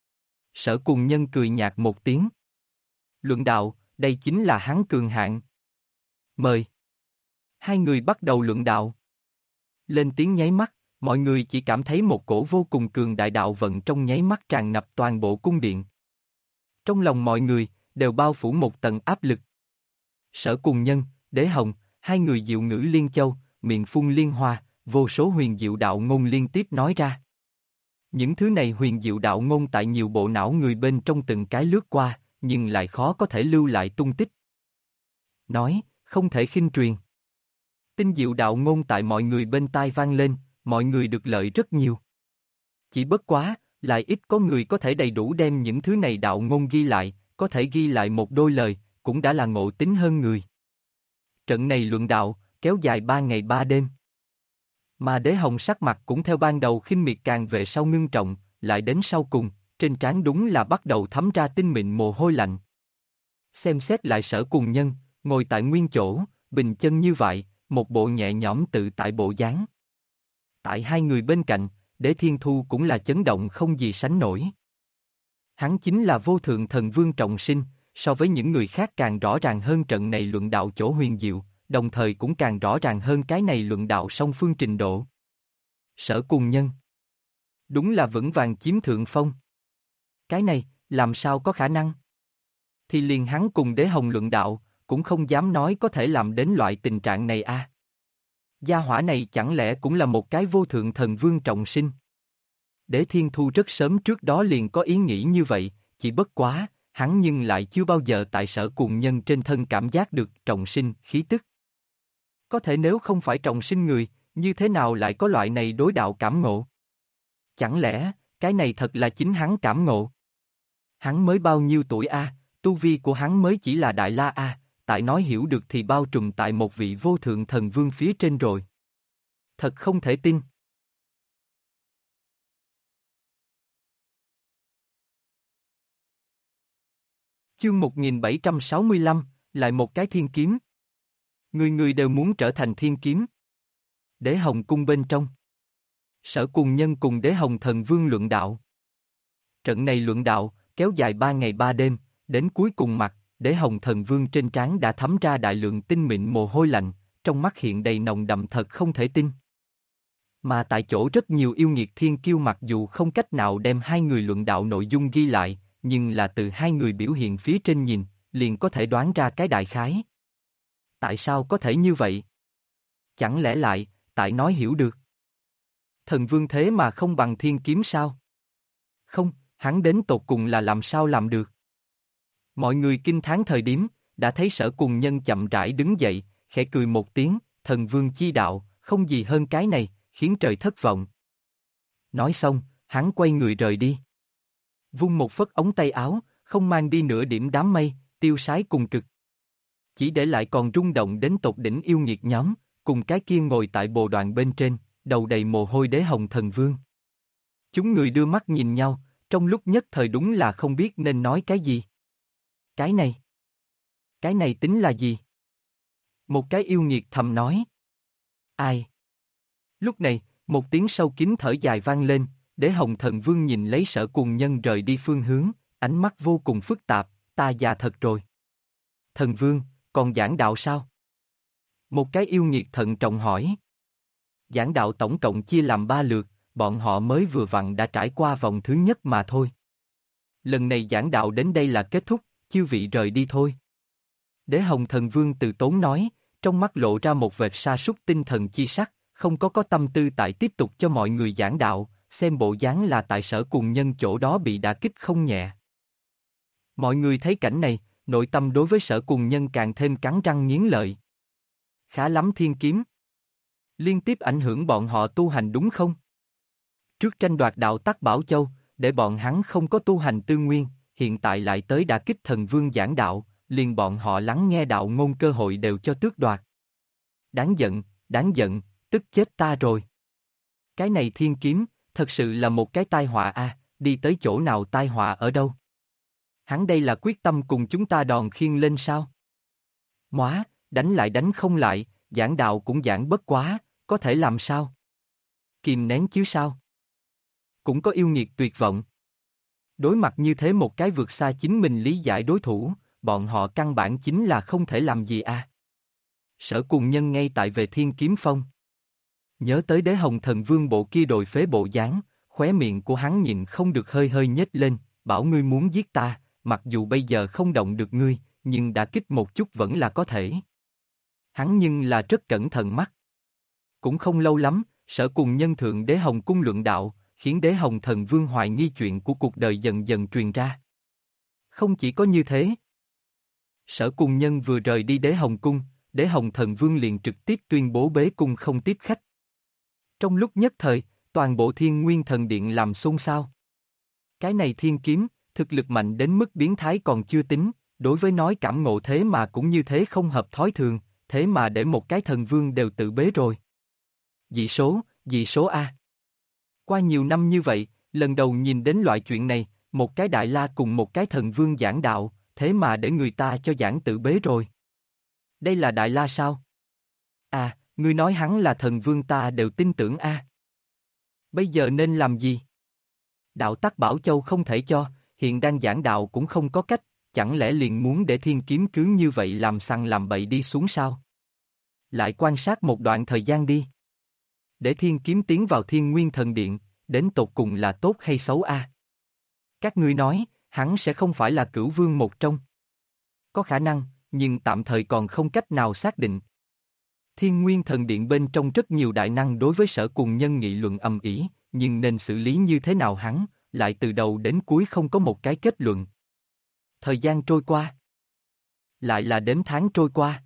Sở Cùng Nhân cười nhạt một tiếng. Luận đạo, đây chính là hắn cường hạng. Mời. Hai người bắt đầu luận đạo. Lên tiếng nháy mắt, mọi người chỉ cảm thấy một cổ vô cùng cường đại đạo vận trong nháy mắt tràn ngập toàn bộ cung điện. Trong lòng mọi người, đều bao phủ một tầng áp lực. Sở Cùng Nhân, Đế Hồng, hai người diệu ngữ liên châu, miệng phun liên hoa, vô số huyền diệu đạo ngôn liên tiếp nói ra. Những thứ này huyền diệu đạo ngôn tại nhiều bộ não người bên trong từng cái lướt qua, nhưng lại khó có thể lưu lại tung tích. Nói, không thể khinh truyền. Tinh diệu đạo ngôn tại mọi người bên tai vang lên, mọi người được lợi rất nhiều. Chỉ bất quá, lại ít có người có thể đầy đủ đem những thứ này đạo ngôn ghi lại, có thể ghi lại một đôi lời, cũng đã là ngộ tính hơn người. Trận này luận đạo, kéo dài 3 ngày 3 đêm. Mà Đế Hồng sắc mặt cũng theo ban đầu khinh miệt càng về sau ngưng trọng, lại đến sau cùng, trên trán đúng là bắt đầu thấm ra tinh mịn mồ hôi lạnh. Xem xét lại Sở Cùng Nhân, ngồi tại nguyên chỗ, bình chân như vậy, một bộ nhẹ nhõm tự tại bộ dáng. Tại hai người bên cạnh, Đế Thiên Thu cũng là chấn động không gì sánh nổi. Hắn chính là vô thượng thần vương trọng sinh, so với những người khác càng rõ ràng hơn trận này luận đạo chỗ huyền diệu, đồng thời cũng càng rõ ràng hơn cái này luận đạo song phương trình độ. Sở Cùng Nhân đúng là vững vàng chiếm thượng phong. Cái này, làm sao có khả năng? Thì liền hắn cùng Đế Hồng luận đạo, cũng không dám nói có thể làm đến loại tình trạng này a. Gia hỏa này chẳng lẽ cũng là một cái vô thượng thần vương trọng sinh? Đế Thiên Thu rất sớm trước đó liền có ý nghĩ như vậy, chỉ bất quá, hắn nhưng lại chưa bao giờ tại Sở Cùng Nhân trên thân cảm giác được trọng sinh khí tức. Có thể nếu không phải trọng sinh người, như thế nào lại có loại này đối đạo cảm ngộ? Chẳng lẽ, cái này thật là chính hắn cảm ngộ? Hắn mới bao nhiêu tuổi a? Tu vi của hắn mới chỉ là Đại La a, tại nói hiểu được thì bao trùm tại một vị vô thượng thần vương phía trên rồi. Thật không thể tin. Chương 1765, lại một cái thiên kiếm. Người người đều muốn trở thành thiên kiếm. Đế Hồng cung bên trong. Sở Cùng Nhân cùng Đế Hồng thần vương luận đạo. Trận này luận đạo, kéo dài 3 ngày 3 đêm, đến cuối cùng mặt, Đế Hồng thần vương trên trán đã thấm ra đại lượng tinh mịn mồ hôi lạnh, trong mắt hiện đầy nồng đậm thật không thể tin. Mà tại chỗ rất nhiều yêu nghiệt thiên kiêu mặc dù không cách nào đem hai người luận đạo nội dung ghi lại, nhưng là từ hai người biểu hiện phía trên nhìn, liền có thể đoán ra cái đại khái. Tại sao có thể như vậy? Chẳng lẽ lại, tại nói hiểu được? Thần vương thế mà không bằng thiên kiếm sao? Không, hắn đến tột cùng là làm sao làm được? Mọi người kinh thán thời điểm, đã thấy Sở Cùng Nhân chậm rãi đứng dậy, khẽ cười một tiếng, thần vương chi đạo, không gì hơn cái này, khiến trời thất vọng. Nói xong, hắn quay người rời đi. Vung một phất ống tay áo, không mang đi nửa điểm đám mây, tiêu sái cùng cực. Chỉ để lại còn rung động đến tột đỉnh yêu nghiệt nhóm, cùng cái kia ngồi tại bồ đoàn bên trên, đầu đầy mồ hôi Đế Hồng thần vương. Chúng người đưa mắt nhìn nhau, trong lúc nhất thời đúng là không biết nên nói cái gì. Cái này tính là gì? Một cái yêu nghiệt thầm nói. Ai? Lúc này, một tiếng sâu kín thở dài vang lên, Đế Hồng thần vương nhìn lấy Sở Cùng Nhân rời đi phương hướng, ánh mắt vô cùng phức tạp, ta già thật rồi. Thần vương, còn giảng đạo sao? Một cái yêu nghiệt thận trọng hỏi. Giảng đạo tổng cộng chia làm 3 lượt, bọn họ mới vừa vặn đã trải qua vòng thứ nhất mà thôi. Lần này giảng đạo đến đây là kết thúc, chư vị rời đi thôi. Đế Hồng thần vương từ tốn nói, trong mắt lộ ra một vệt sa sút tinh thần chi sắc, không có tâm tư tại tiếp tục cho mọi người giảng đạo, xem bộ dáng là tại Sở Cùng Nhân chỗ đó bị đả kích không nhẹ. Mọi người thấy cảnh này, nội tâm đối với Sở Cùng Nhân càng thêm cắn răng nghiến lợi. Khá lắm thiên kiếm. Liên tiếp ảnh hưởng bọn họ tu hành đúng không? Trước tranh đoạt đạo tắc Bảo Châu, để bọn hắn không có tu hành tư nguyên, hiện tại lại tới đả kích thần vương giảng đạo, liền bọn họ lắng nghe đạo ngôn cơ hội đều cho tước đoạt. Đáng giận, tức chết ta rồi. Cái này thiên kiếm, thật sự là một cái tai họa a, đi tới chỗ nào tai họa ở đâu? Hắn đây là quyết tâm cùng chúng ta đòn khiêng lên sao? Móa, đánh lại đánh không lại, giảng đạo cũng giảng bất quá, có thể làm sao? Kìm nén chứ sao? Cũng có yêu nghiệt tuyệt vọng. Đối mặt như thế một cái vượt xa chính mình lý giải đối thủ, bọn họ căn bản chính là không thể làm gì a. Sở Cùng Nhân ngay tại về Thiên Kiếm Phong. Nhớ tới Đế Hồng thần vương bộ kia đồi phế bộ dáng, khóe miệng của hắn nhìn không được hơi hơi nhếch lên, bảo ngươi muốn giết ta, mặc dù bây giờ không động được ngươi, nhưng đã kích một chút vẫn là có thể. Hắn nhưng là rất cẩn thận mắt. Cũng không lâu lắm, Sở Cùng Nhân thượng Đế Hồng cung luận đạo, khiến Đế Hồng thần vương hoài nghi chuyện của cuộc đời dần dần truyền ra. Không chỉ có như thế. Sở Cùng Nhân vừa rời đi Đế Hồng Cung, Đế Hồng Thần Vương liền trực tiếp tuyên bố bế cung không tiếp khách. Trong lúc nhất thời, toàn bộ Thiên Nguyên Thần Điện làm xôn xao. Cái này thiên kiếm, thực lực mạnh đến mức biến thái còn chưa tính, đối với nói cảm ngộ thế mà cũng như thế không hợp thói thường, thế mà để một cái thần vương đều tự bế rồi. Dị số A. Qua nhiều năm như vậy, lần đầu nhìn đến loại chuyện này, một cái đại la cùng một cái thần vương giảng đạo, thế mà để người ta cho giảng tự bế rồi. Đây là đại la sao? À, ngươi nói hắn là thần vương ta đều tin tưởng A. Bây giờ nên làm gì? Đạo Tắc Bảo Châu không thể cho, hiện đang giảng đạo cũng không có cách, chẳng lẽ liền muốn để thiên kiếm cứ như vậy làm sằng làm bậy đi xuống sao? Lại quan sát một đoạn thời gian đi. Để thiên kiếm tiến vào Thiên Nguyên Thần Điện, đến tột cùng là tốt hay xấu a? Các ngươi nói, hắn sẽ không phải là cửu vương một trong. Có khả năng, nhưng tạm thời còn không cách nào xác định. Thiên Nguyên Thần Điện bên trong rất nhiều đại năng đối với Sở Cùng Nhân nghị luận ầm ĩ, nhưng nên xử lý như thế nào hắn, lại từ đầu đến cuối không có một cái kết luận. Thời gian trôi qua. Lại là đếm tháng trôi qua.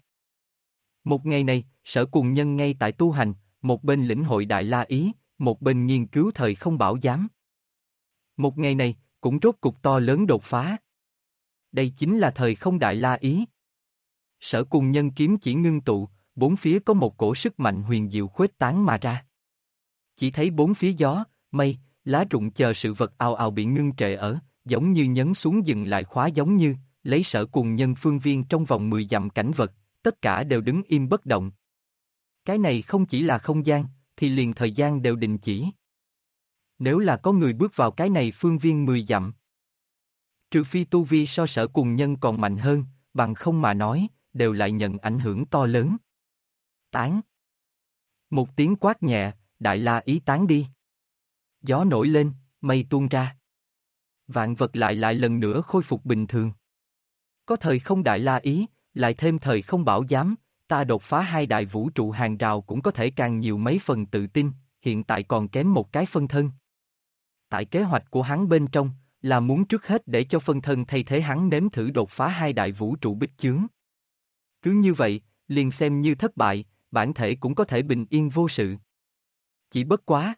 Một ngày này, Sở Cùng Nhân ngay tại tu hành, một bên lĩnh hội Đại La Ý, một bên nghiên cứu thời không bảo giám. Một ngày này, cũng rốt cục to lớn đột phá. Đây chính là thời không Đại La Ý. Sở Cùng Nhân kiếm chỉ ngưng tụ, bốn phía có một cổ sức mạnh huyền diệu khuếch tán mà ra. Chỉ thấy bốn phía gió, mây, lá rụng chờ sự vật ào ào bị ngưng trệ ở, giống như nhấn xuống dừng lại khóa giống như, lấy Sở Cùng Nhân phương viên trong vòng 10 dặm cảnh vật, tất cả đều đứng im bất động. Cái này không chỉ là không gian, thì liền thời gian đều đình chỉ. Nếu là có người bước vào cái này phương viên 10 dặm, trừ phi tu vi so Sở Cùng Nhân còn mạnh hơn, bằng không mà nói, đều lại nhận ảnh hưởng to lớn. Tán. Một tiếng quát nhẹ, Đại La Ý tán đi. Gió nổi lên, mây tuôn ra. Vạn vật lại lần nữa khôi phục bình thường. Có thời không Đại La Ý, lại thêm thời không bảo giám, ta đột phá hai đại vũ trụ hàng rào cũng có thể càng nhiều mấy phần tự tin, hiện tại còn kém một cái phân thân. Tại kế hoạch của hắn bên trong, là muốn trước hết để cho phân thân thay thế hắn nếm thử đột phá hai đại vũ trụ bích chướng. Cứ như vậy, liền xem như thất bại, bản thể cũng có thể bình yên vô sự. Chỉ bất quá.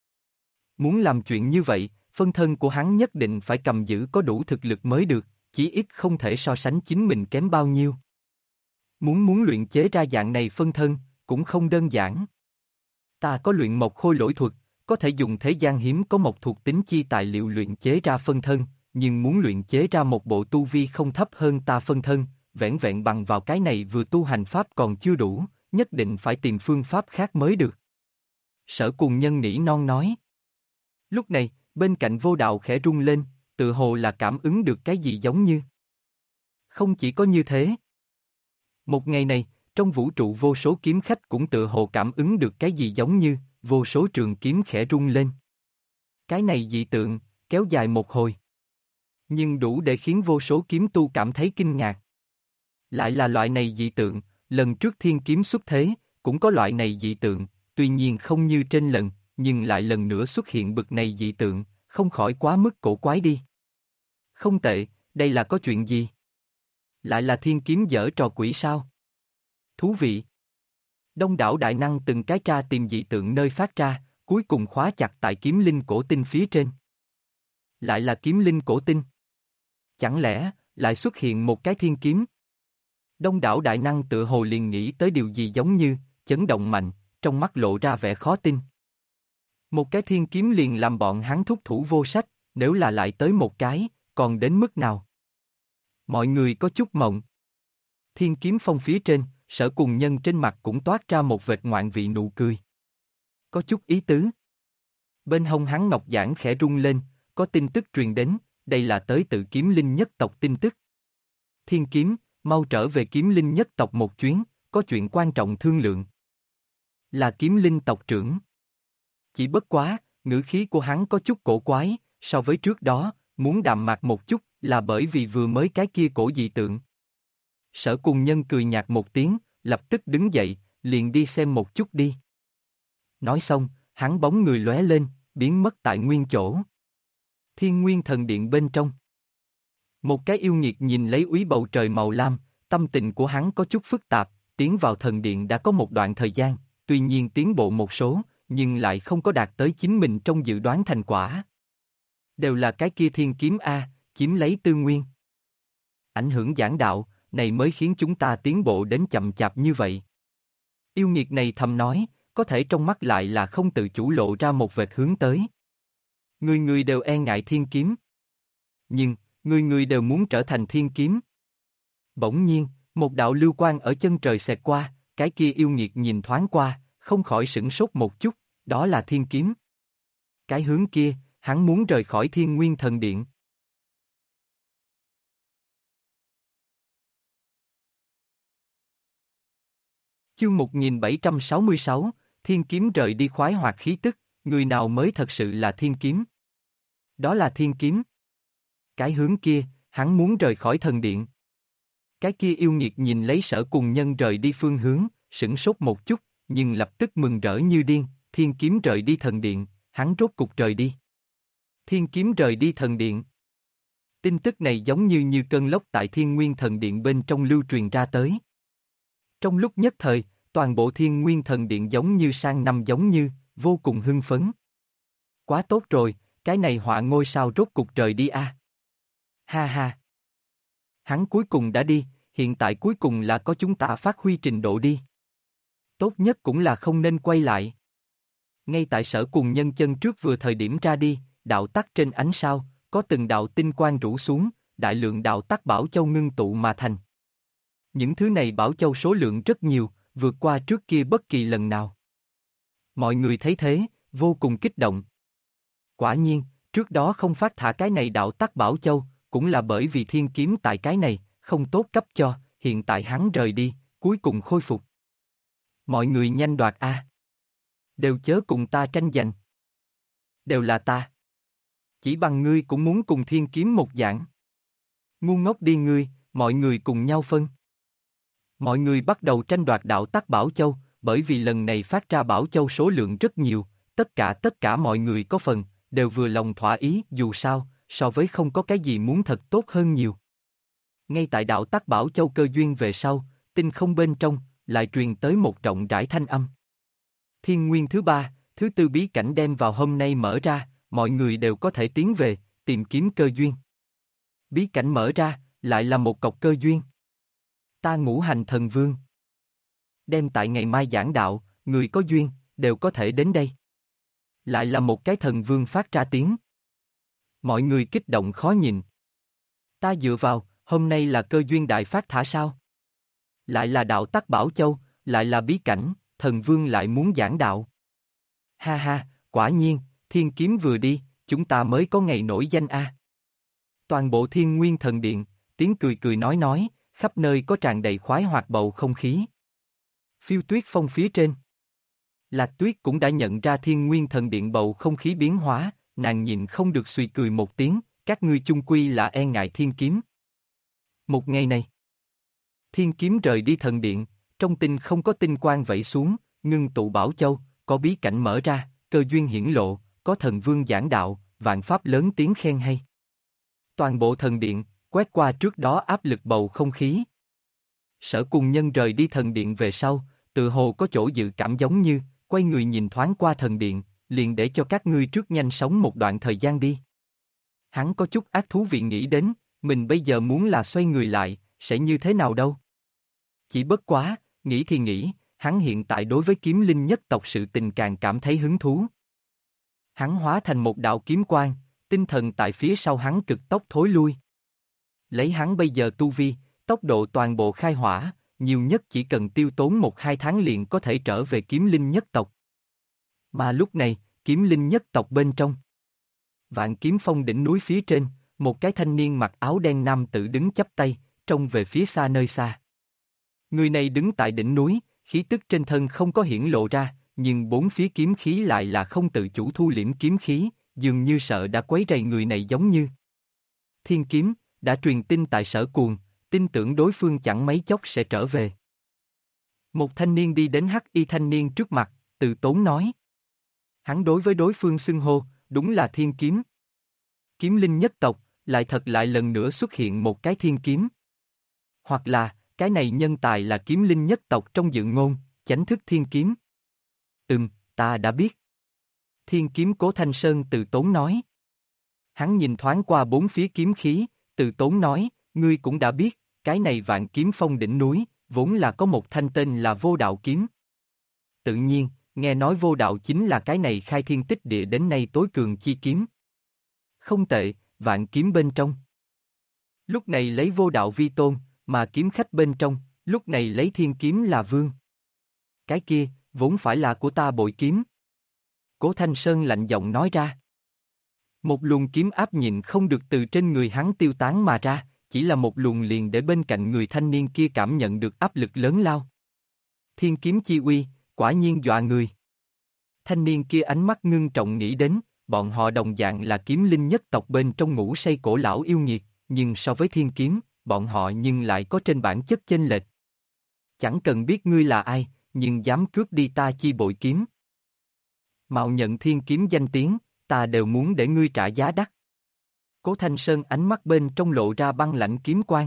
Muốn làm chuyện như vậy, phân thân của hắn nhất định phải cầm giữ có đủ thực lực mới được, chí ít không thể so sánh chính mình kém bao nhiêu. Muốn luyện chế ra dạng này phân thân, cũng không đơn giản. Ta có luyện mộc khôi lỗi thuật, có thể dùng thế gian hiếm có một thuộc tính chi tài liệu luyện chế ra phân thân, nhưng muốn luyện chế ra một bộ tu vi không thấp hơn ta phân thân, vẻn vẹn bằng vào cái này vừa tu hành pháp còn chưa đủ, nhất định phải tìm phương pháp khác mới được. Sở Cùng Nhân nỉ non nói. Lúc này, bên cạnh Vô Đạo khẽ rung lên, tự hồ là cảm ứng được cái gì giống như. Không chỉ có như thế. Một ngày này, trong vũ trụ vô số kiếm khách cũng tự hồ cảm ứng được cái gì giống như, vô số trường kiếm khẽ rung lên. Cái này dị tượng, kéo dài một hồi. Nhưng đủ để khiến vô số kiếm tu cảm thấy kinh ngạc. Lại là loại này dị tượng, lần trước thiên kiếm xuất thế, cũng có loại này dị tượng, tuy nhiên không như trên lần, nhưng lại lần nữa xuất hiện bực này dị tượng, không khỏi quá mức cổ quái đi. Không tệ, đây là có chuyện gì? Lại là thiên kiếm giở trò quỷ sao? Thú vị. Đông đảo đại năng từng cái tra tìm dị tượng nơi phát ra, cuối cùng khóa chặt tại kiếm linh cổ tinh phía trên. Lại là kiếm linh cổ tinh. Chẳng lẽ, lại xuất hiện một cái thiên kiếm? Đông đảo đại năng tự hồ liền nghĩ tới điều gì giống như, chấn động mạnh, trong mắt lộ ra vẻ khó tin. Một cái thiên kiếm liền làm bọn hắn thúc thủ vô sách, nếu là lại tới một cái, còn đến mức nào? Mọi người có chút mộng. Thiên kiếm phong phía trên, Sở Cùng Nhân trên mặt cũng toát ra một vệt ngoạn vị nụ cười. Có chút ý tứ. Bên hông hắn ngọc giản khẽ rung lên, có tin tức truyền đến, đây là tới tự kiếm linh nhất tộc tin tức. Thiên kiếm, mau trở về kiếm linh nhất tộc một chuyến, có chuyện quan trọng thương lượng. Là kiếm linh tộc trưởng. Chỉ bất quá, ngữ khí của hắn có chút cổ quái, so với trước đó, muốn đạm mạc một chút, là bởi vì vừa mới cái kia cổ dị tượng. Sở Cùng Nhân cười nhạt một tiếng, lập tức đứng dậy, liền đi xem một chút đi. Nói xong, hắn bóng người lóe lên, biến mất tại nguyên chỗ. Thiên Nguyên Thần Điện bên trong. Một cái yêu nghiệt nhìn lấy úy bầu trời màu lam, tâm tình của hắn có chút phức tạp, tiến vào thần điện đã có một đoạn thời gian, tuy nhiên tiến bộ một số, nhưng lại không có đạt tới chính mình trong dự đoán thành quả. Đều là cái kia thiên kiếm A, chiếm lấy tư nguyên. Ảnh hưởng giảng đạo, này mới khiến chúng ta tiến bộ đến chậm chạp như vậy. Yêu nghiệt này thầm nói, có thể trong mắt lại là không tự chủ lộ ra một vệt hướng tới. Người người đều e ngại thiên kiếm. Nhưng, người người đều muốn trở thành thiên kiếm. Bỗng nhiên, một đạo lưu quang ở chân trời xẹt qua, cái kia yêu nghiệt nhìn thoáng qua, không khỏi sửng sốt một chút, đó là thiên kiếm. Cái hướng kia, hắn muốn rời khỏi Thiên Nguyên Thần Điện. Chương 1766, Thiên Kiếm rời đi khoái hoạt khí tức, người nào mới thật sự là Thiên Kiếm? Đó là Thiên Kiếm. Cái hướng kia, hắn muốn rời khỏi thần điện. Cái kia yêu nghiệt nhìn lấy Sở Cùng Nhân rời đi phương hướng, sửng sốt một chút, nhưng lập tức mừng rỡ như điên, Thiên Kiếm rời đi thần điện, hắn rốt cục rời đi. Thiên Kiếm rời đi thần điện. Tin tức này giống như cơn lốc tại Thiên Nguyên Thần Điện bên trong lưu truyền ra tới. Trong lúc nhất thời, toàn bộ Thiên Nguyên Thần Điện giống như sang năm giống như, vô cùng hưng phấn. Quá tốt rồi, cái này họa ngôi sao rốt cục rời đi a. Ha ha. Hắn cuối cùng đã đi, hiện tại cuối cùng là có chúng ta phát huy trình độ đi. Tốt nhất cũng là không nên quay lại. Ngay tại Sở Cùng Nhân chân trước vừa thời điểm ra đi, đạo tắc trên ánh sao, có từng đạo tinh quang rủ xuống, đại lượng đạo tắc bảo châu ngưng tụ mà thành. Những thứ này bảo châu số lượng rất nhiều, vượt qua trước kia bất kỳ lần nào. Mọi người thấy thế, vô cùng kích động. Quả nhiên, trước đó không phát thả cái này đạo tắc bảo châu, cũng là bởi vì thiên kiếm tại cái này, không tốt cấp cho, hiện tại hắn rời đi, cuối cùng khôi phục. Mọi người nhanh đoạt a. Đều chớ cùng ta tranh giành. Đều là ta. Chỉ bằng ngươi cũng muốn cùng thiên kiếm một dạng. Ngu ngốc đi ngươi, mọi người cùng nhau phân. Mọi người bắt đầu tranh đoạt đạo tắc bảo châu, bởi vì lần này phát ra bảo châu số lượng rất nhiều, tất cả mọi người có phần, đều vừa lòng thỏa ý, dù sao, so với không có cái gì muốn thật tốt hơn nhiều. Ngay tại đạo tắc bảo châu cơ duyên về sau, tinh không bên trong, lại truyền tới một rộng rãi thanh âm. Thiên nguyên thứ ba, thứ tư bí cảnh đem vào hôm nay mở ra, mọi người đều có thể tiến về, tìm kiếm cơ duyên. Bí cảnh mở ra, lại là một cọc cơ duyên. Ta Ngũ Hành Thần Vương. Đem tại ngày mai giảng đạo, người có duyên, đều có thể đến đây. Lại là một cái thần vương phát ra tiếng. Mọi người kích động khó nhìn. Ta dựa vào, hôm nay là cơ duyên đại phát thả sao? Lại là đạo tắc bảo châu, lại là bí cảnh, thần vương lại muốn giảng đạo. Ha ha, quả nhiên, thiên kiếm vừa đi, chúng ta mới có ngày nổi danh a. Toàn bộ Thiên Nguyên Thần Điện, tiếng cười cười nói, khắp nơi có tràn đầy khoái hoạt bầu không khí. Phiêu Tuyết Phong phía trên. Lạc Tuyết cũng đã nhận ra Thiên Nguyên Thần Điện bầu không khí biến hóa, nàng nhịn không được suy cười một tiếng, các ngươi chung quy là e ngại thiên kiếm. Một ngày này, thiên kiếm rời đi thần điện, trong tinh không có tinh quang vẩy xuống, ngưng tụ bảo châu, có bí cảnh mở ra, cơ duyên hiển lộ, có thần vương giảng đạo, vạn pháp lớn tiếng khen hay. Toàn bộ thần điện, quét qua trước đó áp lực bầu không khí. Sở Cùng Nhân rời đi thần điện về sau, tự hồ có chỗ dự cảm giống như, quay người nhìn thoáng qua thần điện, liền để cho các ngươi trước nhanh sống một đoạn thời gian đi. Hắn có chút ác thú vị nghĩ đến, mình bây giờ muốn là xoay người lại, sẽ như thế nào đâu. Chỉ bất quá, nghĩ thì nghĩ, hắn hiện tại đối với kiếm linh nhất tộc sự tình càng cảm thấy hứng thú. Hắn hóa thành một đạo kiếm quang, tinh thần tại phía sau hắn cực tốc thối lui. Lấy hắn bây giờ tu vi, tốc độ toàn bộ khai hỏa, nhiều nhất chỉ cần tiêu tốn 1-2 tháng liền có thể trở về kiếm linh nhất tộc. Mà lúc này, kiếm linh nhất tộc bên trong. Vạn Kiếm Phong đỉnh núi phía trên, một cái thanh niên mặc áo đen nam tử đứng chắp tay, trông về phía xa nơi xa. Người này đứng tại đỉnh núi, khí tức trên thân không có hiển lộ ra, nhưng bốn phía kiếm khí lại là không tự chủ thu liễm kiếm khí, dường như sợ đã quấy rầy người này giống như. Thiên kiếm, đã truyền tin tại Sở Cuồng, tin tưởng đối phương chẳng mấy chốc sẽ trở về. Một thanh niên đi đến hắc y thanh niên trước mặt, từ tốn nói. Hắn đối với đối phương xưng hô, đúng là thiên kiếm. Kiếm linh nhất tộc, lại thật lại lần nữa xuất hiện một cái thiên kiếm. Hoặc là, cái này nhân tài là kiếm linh nhất tộc trong dự ngôn, chánh thức thiên kiếm. Ta đã biết. Thiên kiếm Cố Thanh Sơn từ tốn nói. Hắn nhìn thoáng qua bốn phía kiếm khí, từ tốn nói, ngươi cũng đã biết, cái này Vạn Kiếm Phong đỉnh núi, vốn là có một thanh tên là Vô Đạo Kiếm. Tự nhiên, nghe nói Vô Đạo chính là cái này khai thiên tích địa đến nay tối cường chi kiếm. Không tệ, vạn kiếm bên trong. Lúc này lấy Vô Đạo vi tôn, mà kiếm khách bên trong, lúc này lấy thiên kiếm là vương. Cái kia, vốn phải là của ta bội kiếm. Cố Thanh Sơn lạnh giọng nói ra. Một luồng kiếm áp nhịn không được từ trên người hắn tiêu tán mà ra, chỉ là một luồng liền để bên cạnh người thanh niên kia cảm nhận được áp lực lớn lao. Thiên kiếm chi uy, quả nhiên dọa người. Thanh niên kia ánh mắt ngưng trọng nghĩ đến, bọn họ đồng dạng là kiếm linh nhất tộc bên trong ngũ say cổ lão yêu nghiệt, nhưng so với thiên kiếm, bọn họ nhưng lại có trên bản chất chênh lệch. Chẳng cần biết ngươi là ai, nhưng dám cướp đi ta chi bội kiếm. Mạo nhận thiên kiếm danh tiếng, ta đều muốn để ngươi trả giá đắt. Cố Thanh Sơn ánh mắt bên trong lộ ra băng lãnh kiếm quang.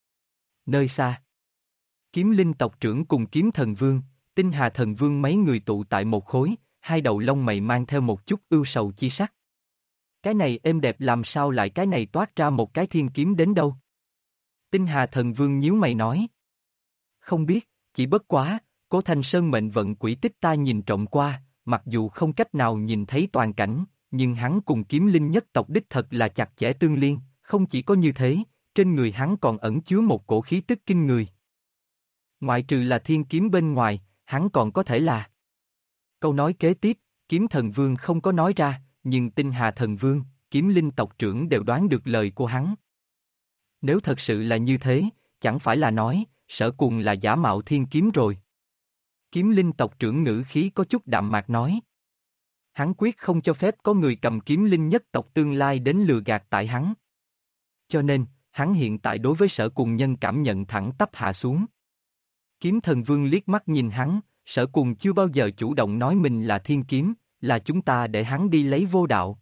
Nơi xa, kiếm linh tộc trưởng cùng kiếm thần vương, tinh hà thần vương mấy người tụ tại một khối, hai đầu lông mày mang theo một chút ưu sầu chi sắc. Cái này êm đẹp làm sao lại cái này toát ra một cái thiên kiếm đến đâu? Tinh hà thần vương nhíu mày nói. Không biết, chỉ bất quá, Cố Thanh Sơn mệnh vận quỹ tích ta nhìn trộm qua, mặc dù không cách nào nhìn thấy toàn cảnh, nhưng hắn cùng kiếm linh nhất tộc đích thật là chặt chẽ tương liên, không chỉ có như thế, trên người hắn còn ẩn chứa một cổ khí tức kinh người. Ngoại trừ là thiên kiếm bên ngoài, hắn còn có thể là. Câu nói kế tiếp, kiếm thần vương không có nói ra, nhưng tinh hà thần vương, kiếm linh tộc trưởng đều đoán được lời của hắn. Nếu thật sự là như thế, chẳng phải là nói, Sở Cùng là giả mạo thiên kiếm rồi. Kiếm linh tộc trưởng ngữ khí có chút đạm mạc nói. Hắn quyết không cho phép có người cầm kiếm linh nhất tộc tương lai đến lừa gạt tại hắn. Cho nên, hắn hiện tại đối với Sở Cùng nhân cảm nhận thẳng tắp hạ xuống. Kiếm thần vương liếc mắt nhìn hắn, Sở Cùng chưa bao giờ chủ động nói mình là thiên kiếm, là chúng ta để hắn đi lấy vô đạo.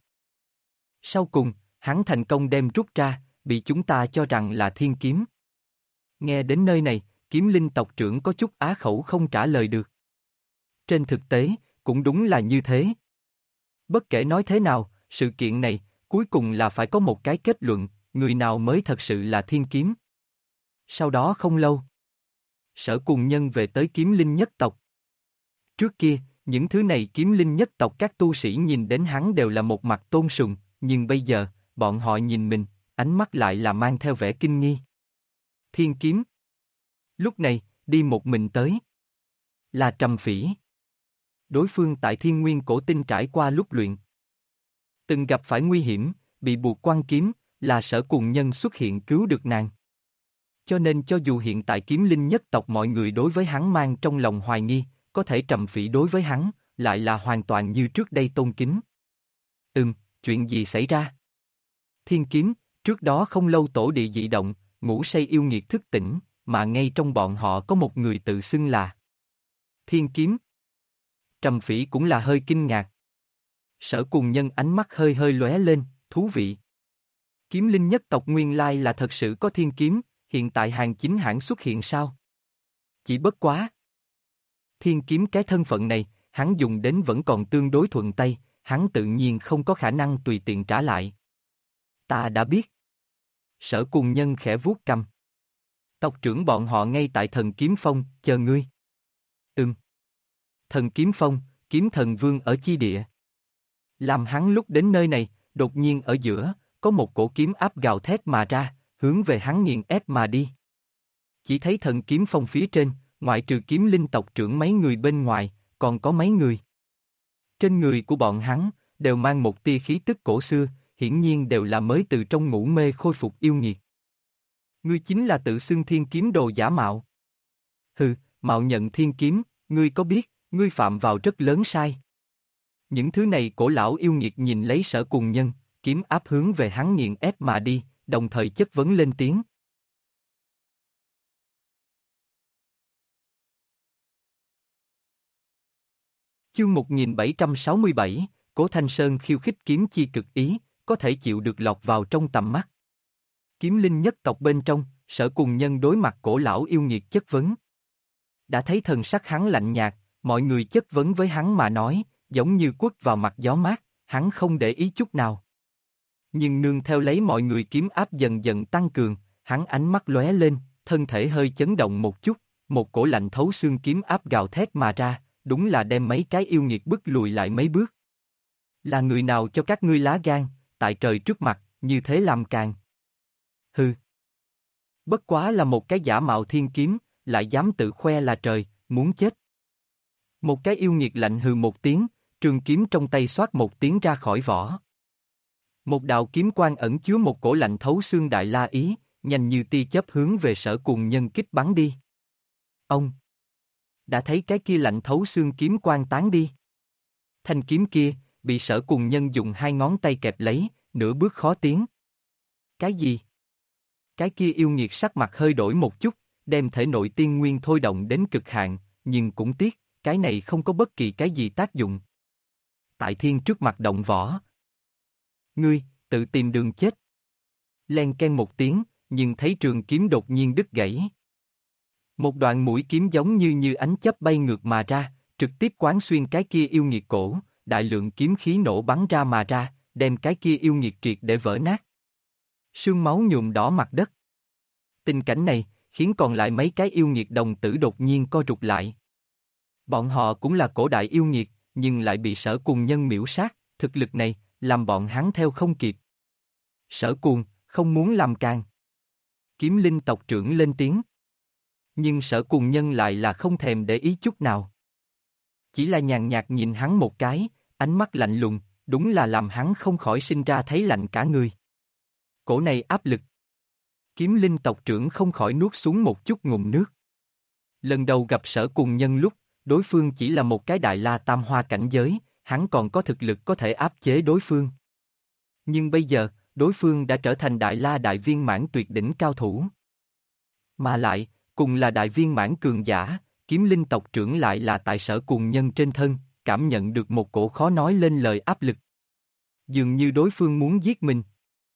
Sau cùng, hắn thành công đem rút ra, bị chúng ta cho rằng là thiên kiếm. Nghe đến nơi này, kiếm linh tộc trưởng có chút á khẩu không trả lời được. Trên thực tế, cũng đúng là như thế. Bất kể nói thế nào, sự kiện này, cuối cùng là phải có một cái kết luận, người nào mới thật sự là thiên kiếm. Sau đó không lâu, Sở Cùng nhân về tới kiếm linh nhất tộc. Trước kia, những thứ này kiếm linh nhất tộc các tu sĩ nhìn đến hắn đều là một mặt tôn sùng, nhưng bây giờ, bọn họ nhìn mình, ánh mắt lại là mang theo vẻ kinh nghi. Thiên kiếm. Lúc này, đi một mình tới. Là Trầm Phỉ. Đối phương tại Thiên Nguyên Cổ Tinh trải qua lúc luyện. Từng gặp phải nguy hiểm, bị buộc quan kiếm, là Sở Cùng nhân xuất hiện cứu được nàng. Cho nên cho dù hiện tại kiếm linh nhất tộc mọi người đối với hắn mang trong lòng hoài nghi, có thể Trầm Phỉ đối với hắn, lại là hoàn toàn như trước đây tôn kính. Chuyện gì xảy ra? Thiên kiếm, trước đó không lâu tổ địa dị động, ngủ say yêu nghiệt thức tỉnh, mà ngay trong bọn họ có một người tự xưng là Thiên kiếm. Trầm Phỉ cũng là hơi kinh ngạc. Sở Cùng nhân ánh mắt hơi hơi lóe lên, thú vị. Kiếm linh nhất tộc nguyên lai là thật sự có thiên kiếm, hiện tại hàng chính hãng xuất hiện sao? Chỉ bất quá. Thiên kiếm cái thân phận này, hắn dùng đến vẫn còn tương đối thuận tay, hắn tự nhiên không có khả năng tùy tiện trả lại. Ta đã biết. Sở Cùng nhân khẽ vuốt cằm. Tộc trưởng bọn họ ngay tại Thần Kiếm Phong, chờ ngươi. Thần Kiếm Phong, kiếm thần vương ở chi địa. Làm hắn lúc đến nơi này, đột nhiên ở giữa, có một cổ kiếm áp gào thét mà ra, hướng về hắn nghiền ép mà đi. Chỉ thấy Thần Kiếm Phong phía trên, ngoại trừ kiếm linh tộc trưởng mấy người bên ngoài, còn có mấy người. Trên người của bọn hắn, đều mang một tia khí tức cổ xưa, hiển nhiên đều là mới từ trong ngủ mê khôi phục yêu nghiệt. Ngươi chính là tự xưng thiên kiếm đồ giả mạo. Hừ, mạo nhận thiên kiếm, ngươi có biết, ngươi phạm vào rất lớn sai. Những thứ này cổ lão yêu nghiệt nhìn lấy Sở Cùng nhân, kiếm áp hướng về hắn nghiền ép mà đi, đồng thời chất vấn lên tiếng. Chương 1767, Cố Thanh Sơn khiêu khích kiếm chi cực ý, có thể chịu được lọt vào trong tầm mắt. Kiếm linh nhất tộc bên trong, Sở Cùng Nhân đối mặt cổ lão yêu nghiệt chất vấn. Đã thấy thần sắc hắn lạnh nhạt, mọi người chất vấn với hắn mà nói, giống như quất vào mặt gió mát, hắn không để ý chút nào. Nhưng nương theo lấy mọi người kiếm áp dần dần tăng cường, hắn ánh mắt lóe lên, thân thể hơi chấn động một chút, một cổ lạnh thấu xương kiếm áp gào thét mà ra, đúng là đem mấy cái yêu nghiệt bức lùi lại mấy bước. Là người nào cho các ngươi lá gan, tại trời trước mặt, như thế làm càng. Hừ. Bất quá là một cái giả mạo thiên kiếm, lại dám tự khoe là trời, muốn chết. Một cái yêu nghiệt lạnh hừ một tiếng, trường kiếm trong tay xoát một tiếng ra khỏi vỏ. Một đạo kiếm quang ẩn chứa một cổ lạnh thấu xương đại la ý, nhanh như tia chớp hướng về Sở Cùng Nhân kích bắn đi. Ông đã thấy cái kia lạnh thấu xương kiếm quang tán đi. Thanh kiếm kia, bị Sở Cùng Nhân dùng hai ngón tay kẹp lấy, nửa bước khó tiến. Cái gì? Cái kia yêu nghiệt sắc mặt hơi đổi một chút, đem thể nội tiên nguyên thôi động đến cực hạn, nhưng cũng tiếc, cái này không có bất kỳ cái gì tác dụng. Tại thiên trước mặt động võ. Ngươi, tự tìm đường chết. Len ken một tiếng, nhưng thấy trường kiếm đột nhiên đứt gãy. Một đoạn mũi kiếm giống như ánh chớp bay ngược mà ra, trực tiếp quán xuyên cái kia yêu nghiệt cổ, đại lượng kiếm khí nổ bắn ra mà ra, đem cái kia yêu nghiệt triệt để vỡ nát. Sương máu nhuộm đỏ mặt đất. Tình cảnh này, khiến còn lại mấy cái yêu nghiệt đồng tử đột nhiên co rụt lại. Bọn họ cũng là cổ đại yêu nghiệt, nhưng lại bị Sở Cùng Nhân miễu sát, thực lực này, làm bọn hắn theo không kịp. Sở Cuồng, không muốn làm càng. Kiếm linh tộc trưởng lên tiếng. Nhưng Sở Cùng Nhân lại là không thèm để ý chút nào. Chỉ là nhàn nhạt nhìn hắn một cái, ánh mắt lạnh lùng, đúng là làm hắn không khỏi sinh ra thấy lạnh cả người. Cổ này áp lực. Kiếm linh tộc trưởng không khỏi nuốt xuống một chút ngụm nước. Lần đầu gặp Sở Cùng Nhân lúc, đối phương chỉ là một cái đại la tam hoa cảnh giới, hắn còn có thực lực có thể áp chế đối phương. Nhưng bây giờ, đối phương đã trở thành đại la đại viên mãn tuyệt đỉnh cao thủ. Mà lại, cùng là đại viên mãn cường giả, kiếm linh tộc trưởng lại là tại Sở Cùng Nhân trên thân, cảm nhận được một cổ khó nói lên lời áp lực. Dường như đối phương muốn giết mình.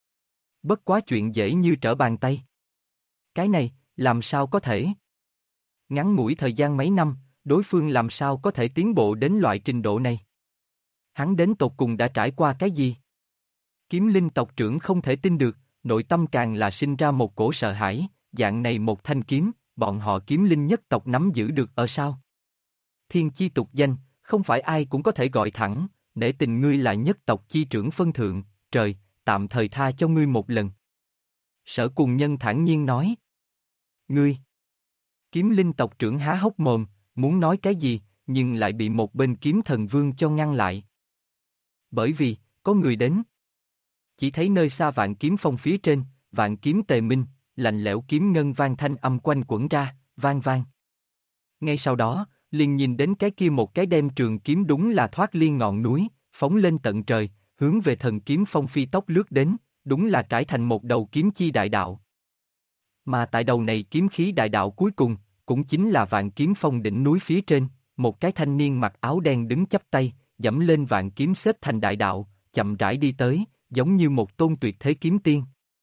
Bất quá chuyện dễ như trở bàn tay. Cái này, làm sao có thể? Ngắn ngủi thời gian mấy năm, đối phương làm sao có thể tiến bộ đến loại trình độ này? Hắn đến tột cùng đã trải qua cái gì? Kiếm linh tộc trưởng không thể tin được, nội tâm càng là sinh ra một cổ sợ hãi, dạng này một thanh kiếm, bọn họ kiếm linh nhất tộc nắm giữ được ở sao? Thiên chi tục danh, không phải ai cũng có thể gọi thẳng, nể tình ngươi là nhất tộc chi trưởng phân thượng, trời, tạm thời tha cho ngươi một lần. Sở Cùng Nhân thản nhiên nói. Ngươi! Kiếm linh tộc trưởng há hốc mồm, muốn nói cái gì, nhưng lại bị một bên kiếm thần vương cho ngăn lại. Bởi vì, có người đến. Chỉ thấy nơi xa Vạn Kiếm Phong phía trên, Vạn Kiếm Tề Minh, lạnh lẽo kiếm ngân vang thanh âm quanh quẩn ra, vang vang. Ngay sau đó, liền nhìn đến cái kia một cái đem trường kiếm đúng là thoát liên ngọn núi, phóng lên tận trời, hướng về Thần Kiếm Phong phi tốc lướt đến, đúng là trải thành một đầu kiếm chi đại đạo. Mà tại đầu này kiếm khí đại đạo cuối cùng, cũng chính là Vạn Kiếm Phong đỉnh núi phía trên, một cái thanh niên mặc áo đen đứng chắp tay, dẫm lên vạn kiếm xếp thành đại đạo, chậm rãi đi tới, giống như một tôn tuyệt thế kiếm tiên.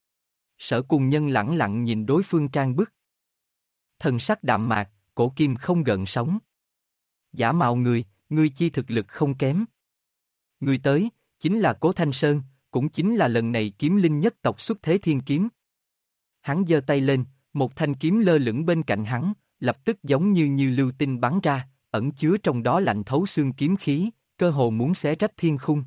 Sở Cùng Nhân lẳng lặng nhìn đối phương trang bức. Thần sắc đạm mạc, cổ kim không gợn sóng. Giả mạo người, ngươi chi thực lực không kém. Người tới, chính là Cố Thanh Sơn, cũng chính là lần này kiếm linh nhất tộc xuất thế thiên kiếm. Hắn giơ tay lên, một thanh kiếm lơ lửng bên cạnh hắn, lập tức giống như lưu tinh bắn ra, ẩn chứa trong đó lạnh thấu xương kiếm khí, cơ hồ muốn xé rách thiên khung.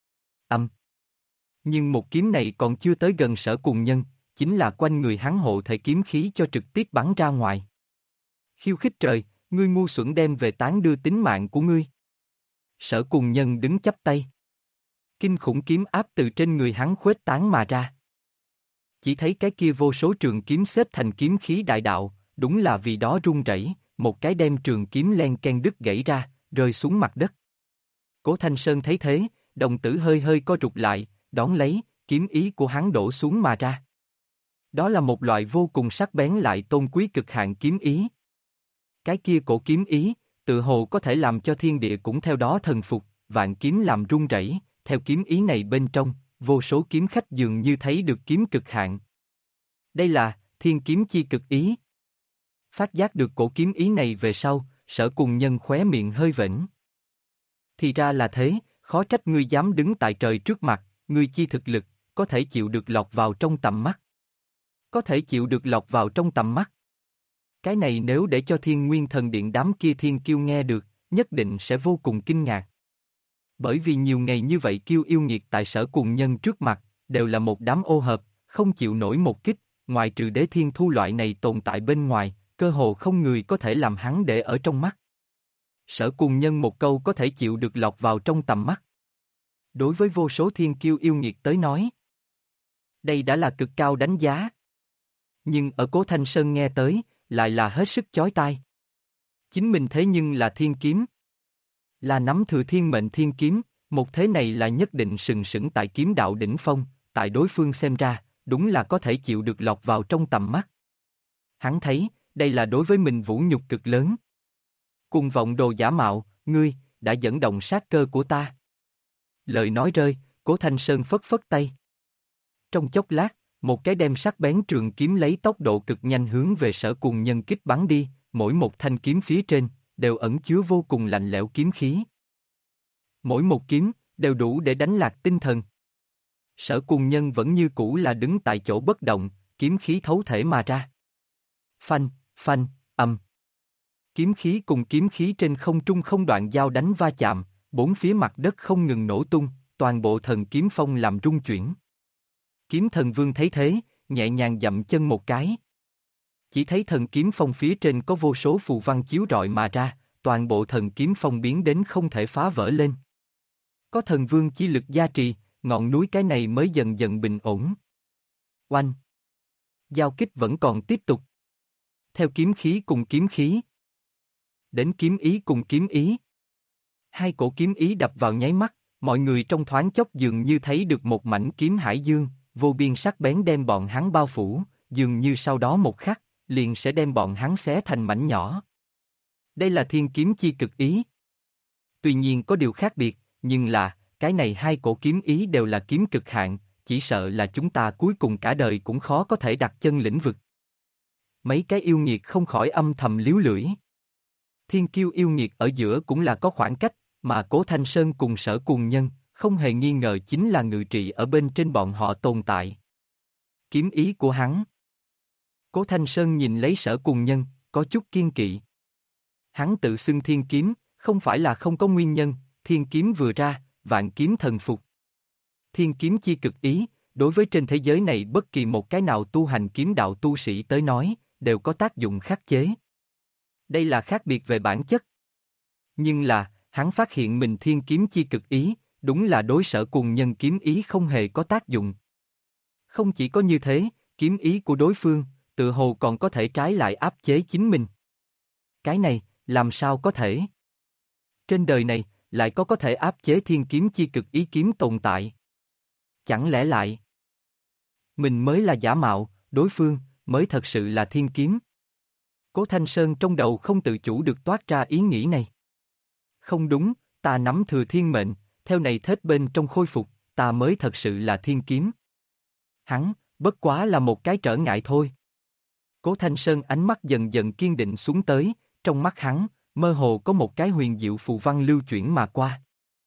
Nhưng một kiếm này còn chưa tới gần Sở Cùng Nhân, chính là quanh người hắn hộ thể kiếm khí cho trực tiếp bắn ra ngoài. Khiêu khích trời, ngươi ngu xuẩn đem về tán đưa tính mạng của ngươi. Sở Cùng Nhân đứng chắp tay. Kinh khủng kiếm áp từ trên người hắn khuếch tán mà ra. Chỉ thấy cái kia vô số trường kiếm xếp thành kiếm khí đại đạo, đúng là vì đó rung rẩy, một cái đem trường kiếm len ken đứt gãy ra, rơi xuống mặt đất. Cố Thanh Sơn thấy thế, đồng tử hơi hơi co rụt lại, đón lấy, kiếm ý của hắn đổ xuống mà ra. Đó là một loại vô cùng sắc bén lại tôn quý cực hạn kiếm ý. Cái kia cổ kiếm ý, tự hồ có thể làm cho thiên địa cũng theo đó thần phục, vạn kiếm làm rung rẩy, theo kiếm ý này bên trong, vô số kiếm khách dường như thấy được kiếm cực hạn. Đây là thiên kiếm chi cực ý. Phát giác được cổ kiếm ý này về sau, Sở Cùng Nhân khóe miệng hơi vểnh. Thì ra là thế, khó trách ngươi dám đứng tại trời trước mặt, ngươi chi thực lực, có thể chịu được lọt vào trong tầm mắt. Có thể chịu được lọt vào trong tầm mắt. Cái này nếu để cho Thiên Nguyên Thần Điện đám kia thiên kiêu nghe được, nhất định sẽ vô cùng kinh ngạc. Bởi vì nhiều ngày như vậy kiêu yêu nghiệt tại Sở Cùng Nhân trước mặt, đều là một đám ô hợp, không chịu nổi một kích, ngoài trừ Đế Thiên Thu loại này tồn tại bên ngoài, cơ hồ không người có thể làm hắn để ở trong mắt. Sở Cùng Nhân một câu có thể chịu được lọt vào trong tầm mắt. Đối với vô số thiên kiêu yêu nghiệt tới nói, đây đã là cực cao đánh giá. Nhưng ở Cố Thanh Sơn nghe tới, lại là hết sức chói tai. Chính mình thế nhưng là thiên kiếm. Là nắm thừa thiên mệnh thiên kiếm, một thế này là nhất định sừng sững tại kiếm đạo đỉnh phong, tại đối phương xem ra, đúng là có thể chịu được lọt vào trong tầm mắt. Hắn thấy, đây là đối với mình vũ nhục cực lớn. Cùng vọng đồ giả mạo, ngươi, đã dẫn động sát cơ của ta. Lời nói rơi, Cố Thanh Sơn phất phất tay. Trong chốc lát, một cái đem sắc bén trường kiếm lấy tốc độ cực nhanh hướng về Sở Cùng Nhân kích bắn đi, mỗi một thanh kiếm phía trên, đều ẩn chứa vô cùng lạnh lẽo kiếm khí. Mỗi một kiếm, đều đủ để đánh lạc tinh thần. Sở Cùng Nhân vẫn như cũ là đứng tại chỗ bất động, kiếm khí thấu thể mà ra. Phanh, phanh, âm. Kiếm khí cùng kiếm khí trên không trung không đoạn giao đánh va chạm, bốn phía mặt đất không ngừng nổ tung, toàn bộ thần kiếm phong làm rung chuyển. Kiếm Thần Vương thấy thế, nhẹ nhàng dậm chân một cái. Chỉ thấy thần kiếm phong phía trên có vô số phù văn chiếu rọi mà ra, toàn bộ thần kiếm phong biến đến không thể phá vỡ lên. Có thần vương chi lực gia trì, ngọn núi cái này mới dần dần bình ổn. Oanh! Giao kích vẫn còn tiếp tục. Theo kiếm khí cùng kiếm khí. Đến kiếm ý cùng kiếm ý. Hai cổ kiếm ý đập vào nháy mắt, mọi người trong thoáng chốc dường như thấy được một mảnh kiếm hải dương, vô biên sắc bén đem bọn hắn bao phủ, dường như sau đó một khắc, liền sẽ đem bọn hắn xé thành mảnh nhỏ. Đây là thiên kiếm chi cực ý. Tuy nhiên có điều khác biệt, nhưng là, cái này hai cổ kiếm ý đều là kiếm cực hạn, chỉ sợ là chúng ta cuối cùng cả đời cũng khó có thể đặt chân lĩnh vực. Mấy cái yêu nghiệt không khỏi âm thầm líu lưỡi. Thiên kiêu yêu nghiệt ở giữa cũng là có khoảng cách, mà Cố Thanh Sơn cùng Sở Cùng Nhân, không hề nghi ngờ chính là ngự trị ở bên trên bọn họ tồn tại. Kiếm ý của hắn. Cố Thanh Sơn nhìn lấy Sở Cùng Nhân, có chút kiên kỵ. Hắn tự xưng thiên kiếm, không phải là không có nguyên nhân, thiên kiếm vừa ra, vạn kiếm thần phục. Thiên kiếm chi cực ý, đối với trên thế giới này bất kỳ một cái nào tu hành kiếm đạo tu sĩ tới nói, đều có tác dụng khắc chế. Đây là khác biệt về bản chất. Nhưng là, hắn phát hiện mình thiên kiếm chi cực ý, đúng là đối Sở Cùng Nhân kiếm ý không hề có tác dụng. Không chỉ có như thế, kiếm ý của đối phương, tự hồ còn có thể trái lại áp chế chính mình. Cái này, làm sao có thể? Trên đời này, lại có thể áp chế thiên kiếm chi cực ý kiếm tồn tại. Chẳng lẽ lại, mình mới là giả mạo, đối phương, mới thật sự là thiên kiếm. Cố Thanh Sơn trong đầu không tự chủ được toát ra ý nghĩ này. Không đúng, ta nắm thừa thiên mệnh, theo này thết bên trong khôi phục, ta mới thật sự là thiên kiếm. Hắn, bất quá là một cái trở ngại thôi. Cố Thanh Sơn ánh mắt dần dần kiên định xuống tới, trong mắt hắn, mơ hồ có một cái huyền diệu phù văn lưu chuyển mà qua.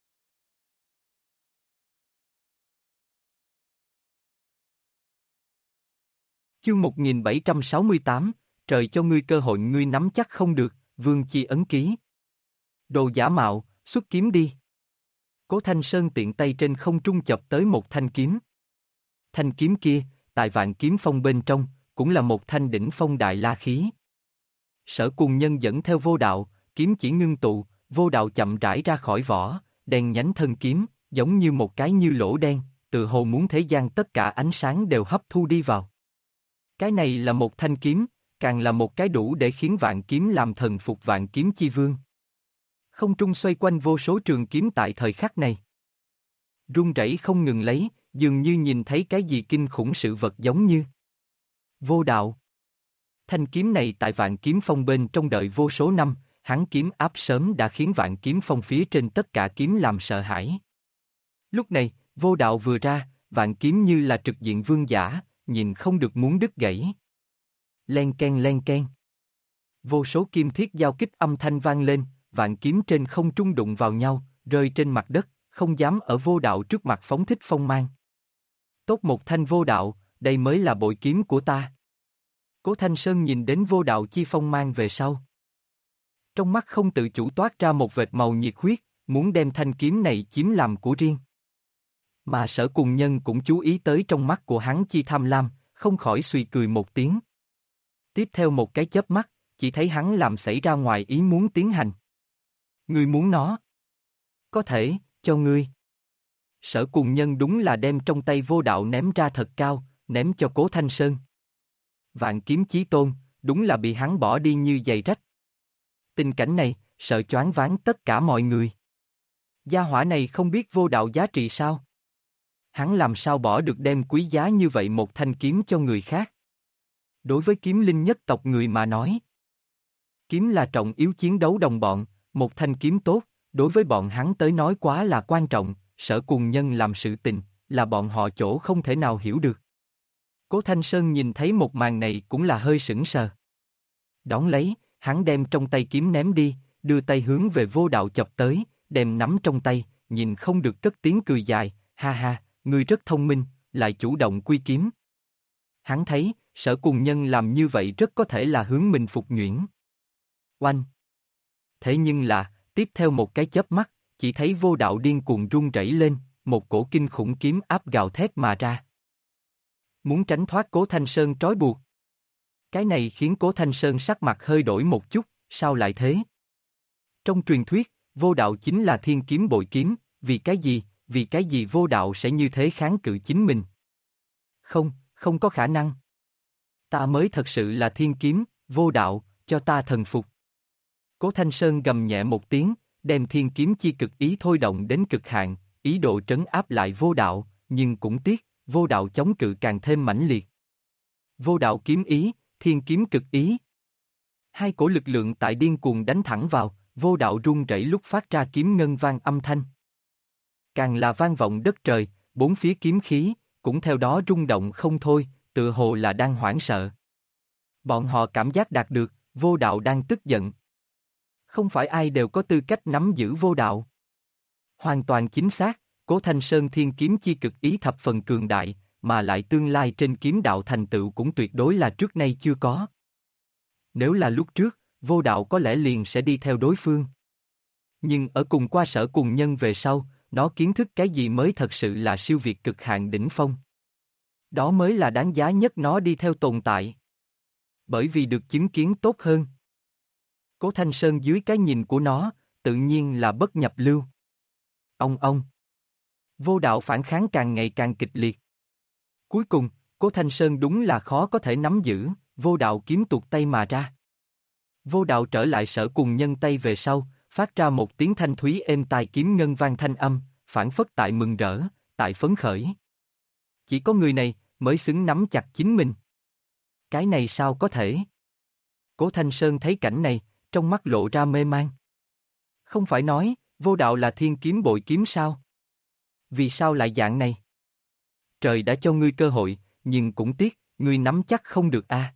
Chương 1768, trời cho ngươi cơ hội ngươi nắm chắc không được, Vương Chi ấn ký. Đồ giả mạo, xuất kiếm đi. Cố Thanh Sơn tiện tay trên không trung chập tới một thanh kiếm. Thanh kiếm kia, tại vạn kiếm phong bên trong, cũng là một thanh đỉnh phong đại la khí. Sở Cùng Nhân dẫn theo vô đạo, kiếm chỉ ngưng tụ, vô đạo chậm rãi ra khỏi vỏ, đen nhánh thân kiếm, giống như một cái như lỗ đen, từ hồ muốn thế gian tất cả ánh sáng đều hấp thu đi vào. Cái này là một thanh kiếm, càng là một cái đủ để khiến vạn kiếm làm thần phục vạn kiếm chi vương. Không trung xoay quanh vô số trường kiếm tại thời khắc này. Rung rẩy không ngừng lấy, dường như nhìn thấy cái gì kinh khủng sự vật giống như vô đạo. Thanh kiếm này tại vạn kiếm phong bên trong đợi vô số năm, hắn kiếm áp sớm đã khiến vạn kiếm phong phía trên tất cả kiếm làm sợ hãi. Lúc này, vô đạo vừa ra, vạn kiếm như là trực diện vương giả, nhìn không được muốn đứt gãy. Len ken len ken. Vô số kim thiết giao kích âm thanh vang lên, vạn kiếm trên không trung đụng vào nhau, rơi trên mặt đất, không dám ở vô đạo trước mặt phóng thích phong mang. Tốt một thanh vô đạo, đây mới là bội kiếm của ta. Cố Thanh Sơn nhìn đến vô đạo chi phong mang về sau. Trong mắt không tự chủ toát ra một vệt màu nhiệt huyết, muốn đem thanh kiếm này chiếm làm của riêng. Mà Sở Cùng Nhân cũng chú ý tới trong mắt của hắn chi tham lam, không khỏi suy cười một tiếng. Tiếp theo một cái chớp mắt, chỉ thấy hắn làm xảy ra ngoài ý muốn tiến hành. Ngươi muốn nó? Có thể, cho ngươi. Sở Cùng Nhân đúng là đem trong tay vô đạo ném ra thật cao, ném cho Cố Thanh Sơn. Vạn kiếm chí tôn, đúng là bị hắn bỏ đi như giày rách. Tình cảnh này, sợ choáng váng tất cả mọi người. Gia hỏa này không biết vô đạo giá trị sao? Hắn làm sao bỏ được đem quý giá như vậy một thanh kiếm cho người khác? Đối với kiếm linh nhất tộc người mà nói, kiếm là trọng yếu chiến đấu đồng bọn, một thanh kiếm tốt, đối với bọn hắn tới nói quá là quan trọng, Sở Cùng Nhân làm sự tình, là bọn họ chỗ không thể nào hiểu được. Cố Thanh Sơn nhìn thấy một màn này cũng là hơi sững sờ. Đón lấy, hắn đem trong tay kiếm ném đi, đưa tay hướng về vô đạo chọc tới, đem nắm trong tay, nhìn không được cất tiếng cười dài, ha ha, ngươi rất thông minh, lại chủ động quy kiếm. Hắn thấy, Sở Cùng Nhân làm như vậy rất có thể là hướng mình phục nhuyễn. Oanh! Thế nhưng là, tiếp theo một cái chớp mắt, chỉ thấy vô đạo điên cuồng run rẩy lên, một cổ kinh khủng kiếm áp gào thét mà ra. Muốn tránh thoát Cố Thanh Sơn trói buộc. Cái này khiến Cố Thanh Sơn sắc mặt hơi đổi một chút, sao lại thế? Trong truyền thuyết, vô đạo chính là thiên kiếm bội kiếm, vì cái gì vô đạo sẽ như thế kháng cự chính mình? Không, không có khả năng. Ta mới thật sự là thiên kiếm, vô đạo, cho ta thần phục. Cố Thanh Sơn gầm nhẹ một tiếng, đem thiên kiếm chi cực ý thôi động đến cực hạn, ý đồ trấn áp lại vô đạo, nhưng cũng tiếc, vô đạo chống cự càng thêm mãnh liệt. Vô đạo kiếm ý, thiên kiếm cực ý. Hai cổ lực lượng tại điên cuồng đánh thẳng vào, vô đạo run rẩy lúc phát ra kiếm ngân vang âm thanh. Càng là vang vọng đất trời, bốn phía kiếm khí, cũng theo đó rung động không thôi, tựa hồ là đang hoảng sợ. Bọn họ cảm giác đạt được, vô đạo đang tức giận. Không phải ai đều có tư cách nắm giữ vô đạo. Hoàn toàn chính xác, Cố Thanh Sơn thiên kiếm chi cực ý thập phần cường đại, mà lại tương lai trên kiếm đạo thành tựu cũng tuyệt đối là trước nay chưa có. Nếu là lúc trước, vô đạo có lẽ liền sẽ đi theo đối phương. Nhưng ở cùng qua Sở Cùng Nhân về sau, nó kiến thức cái gì mới thật sự là siêu việt cực hạn đỉnh phong. Đó mới là đáng giá nhất nó đi theo tồn tại. Bởi vì được chứng kiến tốt hơn. Cố Thanh Sơn dưới cái nhìn của nó, tự nhiên là bất nhập lưu. Ông. Vô đạo phản kháng càng ngày càng kịch liệt. Cuối cùng, Cố Thanh Sơn đúng là khó có thể nắm giữ, vô đạo kiếm tuột tay mà ra. Vô đạo trở lại Sở Cùng Nhân tay về sau, phát ra một tiếng thanh thúy êm tai kiếm ngân vang thanh âm, phản phất tại mừng rỡ, tại phấn khởi. Chỉ có người này, mới xứng nắm chặt chính mình. Cái này sao có thể? Cố Thanh Sơn thấy cảnh này, trong mắt lộ ra mê man. Không phải nói, vô đạo là thiên kiếm bội kiếm sao? Vì sao lại dạng này? Trời đã cho ngươi cơ hội, nhưng cũng tiếc, ngươi nắm chắc không được a.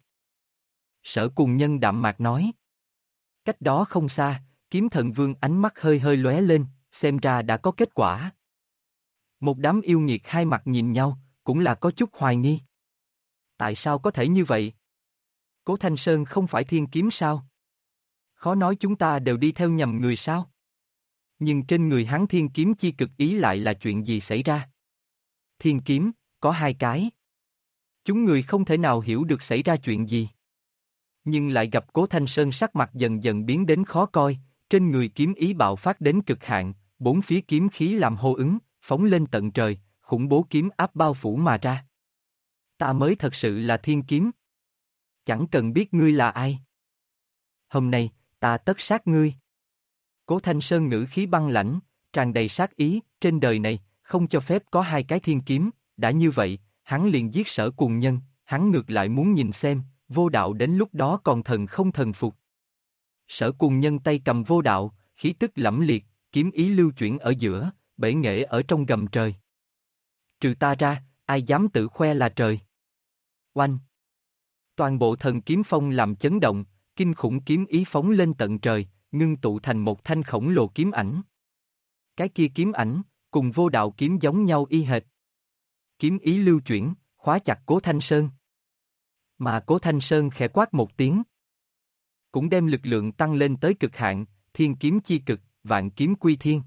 Sở Cùng Nhân đạm mạc nói. Cách đó không xa, Kiếm Thần Vương ánh mắt hơi hơi lóe lên, xem ra đã có kết quả. Một đám yêu nghiệt hai mặt nhìn nhau, cũng là có chút hoài nghi. Tại sao có thể như vậy? Cố Thanh Sơn không phải thiên kiếm sao? Khó nói chúng ta đều đi theo nhầm người sao? Nhưng trên người hắn thiên kiếm chi cực ý lại là chuyện gì xảy ra? Thiên kiếm, có hai cái. Chúng người không thể nào hiểu được xảy ra chuyện gì. Nhưng lại gặp Cố Thanh Sơn sắc mặt dần dần biến đến khó coi, trên người kiếm ý bạo phát đến cực hạn, bốn phía kiếm khí làm hô ứng, phóng lên tận trời, khủng bố kiếm áp bao phủ mà ra. Ta mới thật sự là thiên kiếm. Chẳng cần biết ngươi là ai. Hôm nay, ta tất sát ngươi. Cố Thanh Sơn ngữ khí băng lãnh, tràn đầy sát ý, trên đời này, không cho phép có hai cái thiên kiếm, đã như vậy, hắn liền giết Sở Cùng Nhân, hắn ngược lại muốn nhìn xem, vô đạo đến lúc đó còn thần không thần phục. Sở Cùng Nhân tay cầm vô đạo, khí tức lẫm liệt, kiếm ý lưu chuyển ở giữa, bể nghệ ở trong gầm trời. Trừ ta ra, ai dám tự khoe là trời. Oanh! Toàn bộ thần kiếm phong làm chấn động, kinh khủng kiếm ý phóng lên tận trời, ngưng tụ thành một thanh khổng lồ kiếm ảnh. Cái kia kiếm ảnh, cùng vô đạo kiếm giống nhau y hệt. Kiếm ý lưu chuyển, khóa chặt Cố Thanh Sơn. Mà Cố Thanh Sơn khẽ quát một tiếng. Cũng đem lực lượng tăng lên tới cực hạn, thiên kiếm chi cực, vạn kiếm quy thiên.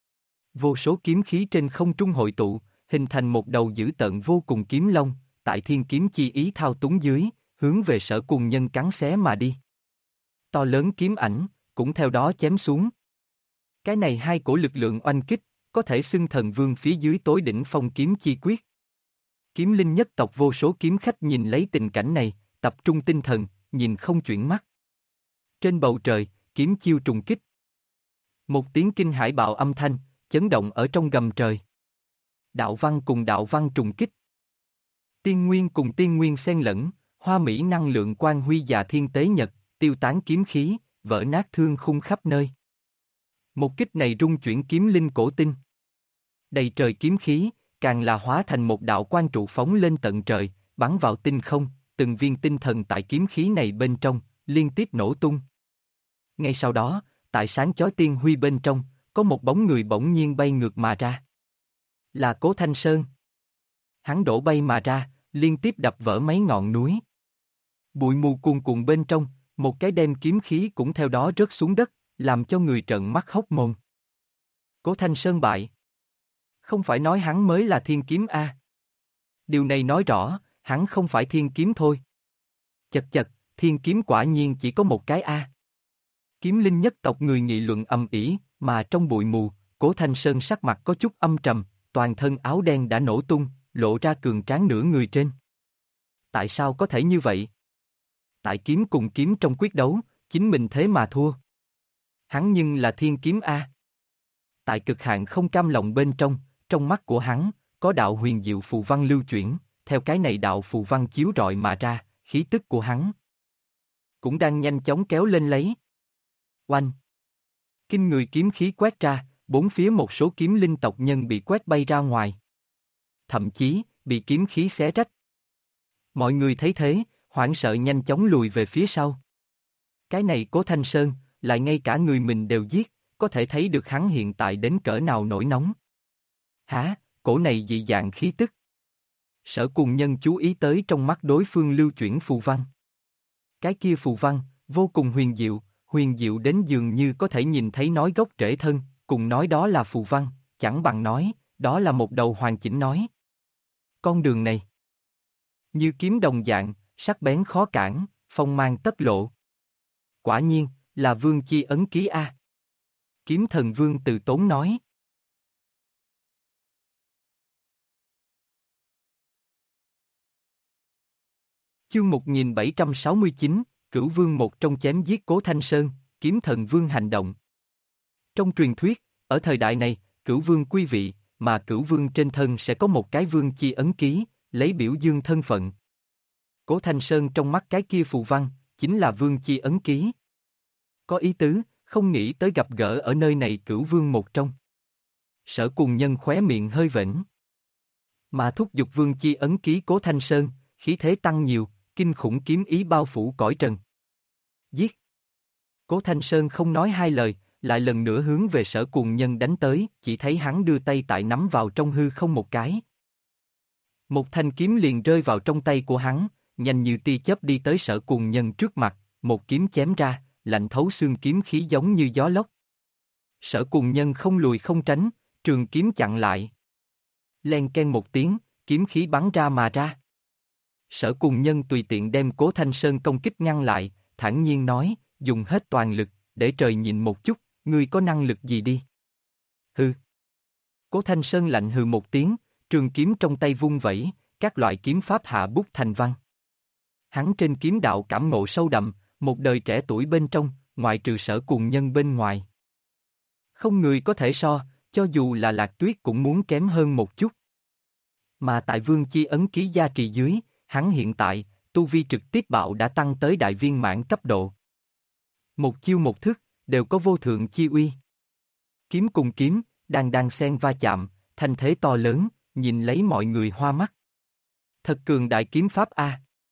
Vô số kiếm khí trên không trung hội tụ, hình thành một đầu dữ tợn vô cùng kiếm long, tại thiên kiếm chi ý thao túng dưới, hướng về Sở Cùng Nhân cắn xé mà đi. To lớn kiếm ảnh, cũng theo đó chém xuống. Cái này hai cổ lực lượng oanh kích, có thể xưng thần vương phía dưới tối đỉnh phong kiếm chi quyết. Kiếm linh nhất tộc vô số kiếm khách nhìn lấy tình cảnh này, tập trung tinh thần, nhìn không chuyển mắt. Trên bầu trời, kiếm chiêu trùng kích. Một tiếng kinh hải bạo âm thanh, chấn động ở trong gầm trời. Đạo văn cùng đạo văn trùng kích. Tiên nguyên cùng tiên nguyên xen lẫn, hoa mỹ năng lượng quang huy và thiên tế nhật, tiêu tán kiếm khí, vỡ nát thương khung khắp nơi. Một kích này rung chuyển kiếm linh cổ tinh. Đầy trời kiếm khí, càng là hóa thành một đạo quang trụ phóng lên tận trời, bắn vào tinh không, từng viên tinh thần tại kiếm khí này bên trong, liên tiếp nổ tung. Ngay sau đó, tại sáng chói tiên huy bên trong, có một bóng người bỗng nhiên bay ngược mà ra. Là Cố Thanh Sơn. Hắn đổ bay mà ra, liên tiếp đập vỡ mấy ngọn núi. Bụi mù cuồn cuộn bên trong, một cái đem kiếm khí cũng theo đó rớt xuống đất, làm cho người trợn mắt hốc mồm. Cố Thanh Sơn bại. Không phải nói hắn mới là thiên kiếm A. Điều này nói rõ, hắn không phải thiên kiếm thôi. Chật chật, thiên kiếm quả nhiên chỉ có một cái A. Kiếm linh nhất tộc người nghị luận ầm ĩ, mà trong bụi mù, Cố Thanh Sơn sắc mặt có chút âm trầm, toàn thân áo đen đã nổ tung, lộ ra cường tráng nửa người trên. Tại sao có thể như vậy? Tại kiếm cùng kiếm trong quyết đấu, chính mình thế mà thua. Hắn nhưng là thiên kiếm A. Tại cực hạn không cam lòng bên trong mắt của hắn, có đạo huyền diệu phù văn lưu chuyển, theo cái này đạo phù văn chiếu rọi mà ra, khí tức của hắn cũng đang nhanh chóng kéo lên lấy. Oanh! Kinh người kiếm khí quét ra, bốn phía một số kiếm linh tộc nhân bị quét bay ra ngoài. Thậm chí, bị kiếm khí xé rách. Mọi người thấy thế, hoảng sợ nhanh chóng lùi về phía sau. Cái này Cố Thanh Sơn, lại ngay cả người mình đều giết, có thể thấy được hắn hiện tại đến cỡ nào nổi nóng. Hả, cổ này dị dạng khí tức. Sở Cùng Nhân chú ý tới trong mắt đối phương lưu chuyển phù văn. Cái kia phù văn, vô cùng huyền diệu đến dường như có thể nhìn thấy nói gốc rễ thân, cùng nói đó là phù văn, chẳng bằng nói, đó là một đầu hoàn chỉnh nói. Con đường này, như kiếm đồng dạng, sắc bén khó cản, phong mang tất lộ. Quả nhiên, là vương chi ấn ký A. Kiếm thần vương từ tốn nói. Chương 1769, Cửu Vương một trong chém giết Cố Thanh Sơn, kiếm thần vương hành động. Trong truyền thuyết, ở thời đại này, Cửu Vương quý vị, mà Cửu Vương trên thân sẽ có một cái vương chi ấn ký, lấy biểu dương thân phận. Cố Thanh Sơn trong mắt cái kia phù văn, chính là vương chi ấn ký. Có ý tứ, không nghĩ tới gặp gỡ ở nơi này Cửu Vương một trong. Sở Cùng Nhân khóe miệng hơi vểnh. Mà thúc giục vương chi ấn ký Cố Thanh Sơn, khí thế tăng nhiều, kinh khủng kiếm ý bao phủ cõi trần. Giết! Cố Thanh Sơn không nói hai lời, lại lần nữa hướng về Sở Cùng Nhân đánh tới, chỉ thấy hắn đưa tay tại nắm vào trong hư không một cái. Một thanh kiếm liền rơi vào trong tay của hắn, nhanh như tia chớp đi tới Sở Cùng Nhân trước mặt, một kiếm chém ra, lạnh thấu xương kiếm khí giống như gió lốc. Sở Cùng Nhân không lùi không tránh, trường kiếm chặn lại. Len ken một tiếng, kiếm khí bắn ra mà ra. Sở Cùng Nhân tùy tiện đem Cố Thanh Sơn công kích ngăn lại, thản nhiên nói, dùng hết toàn lực, để trời nhìn một chút, ngươi có năng lực gì đi. Hừ. Cố Thanh Sơn lạnh hừ một tiếng, trường kiếm trong tay vung vẩy, các loại kiếm pháp hạ bút thành văn. Hắn trên kiếm đạo cảm ngộ sâu đậm, một đời trẻ tuổi bên trong, ngoại trừ Sở Cùng Nhân bên ngoài. Không người có thể so, cho dù là Lạc Tuyết cũng muốn kém hơn một chút. Mà tại vương chi ấn ký gia trì dưới, hắn hiện tại, tu vi trực tiếp bạo đã tăng tới đại viên mãn cấp độ. Một chiêu một thức, đều có vô thượng chi uy. Kiếm cùng kiếm, đang xen va chạm, thanh thế to lớn, nhìn lấy mọi người hoa mắt. Thật cường đại kiếm pháp A.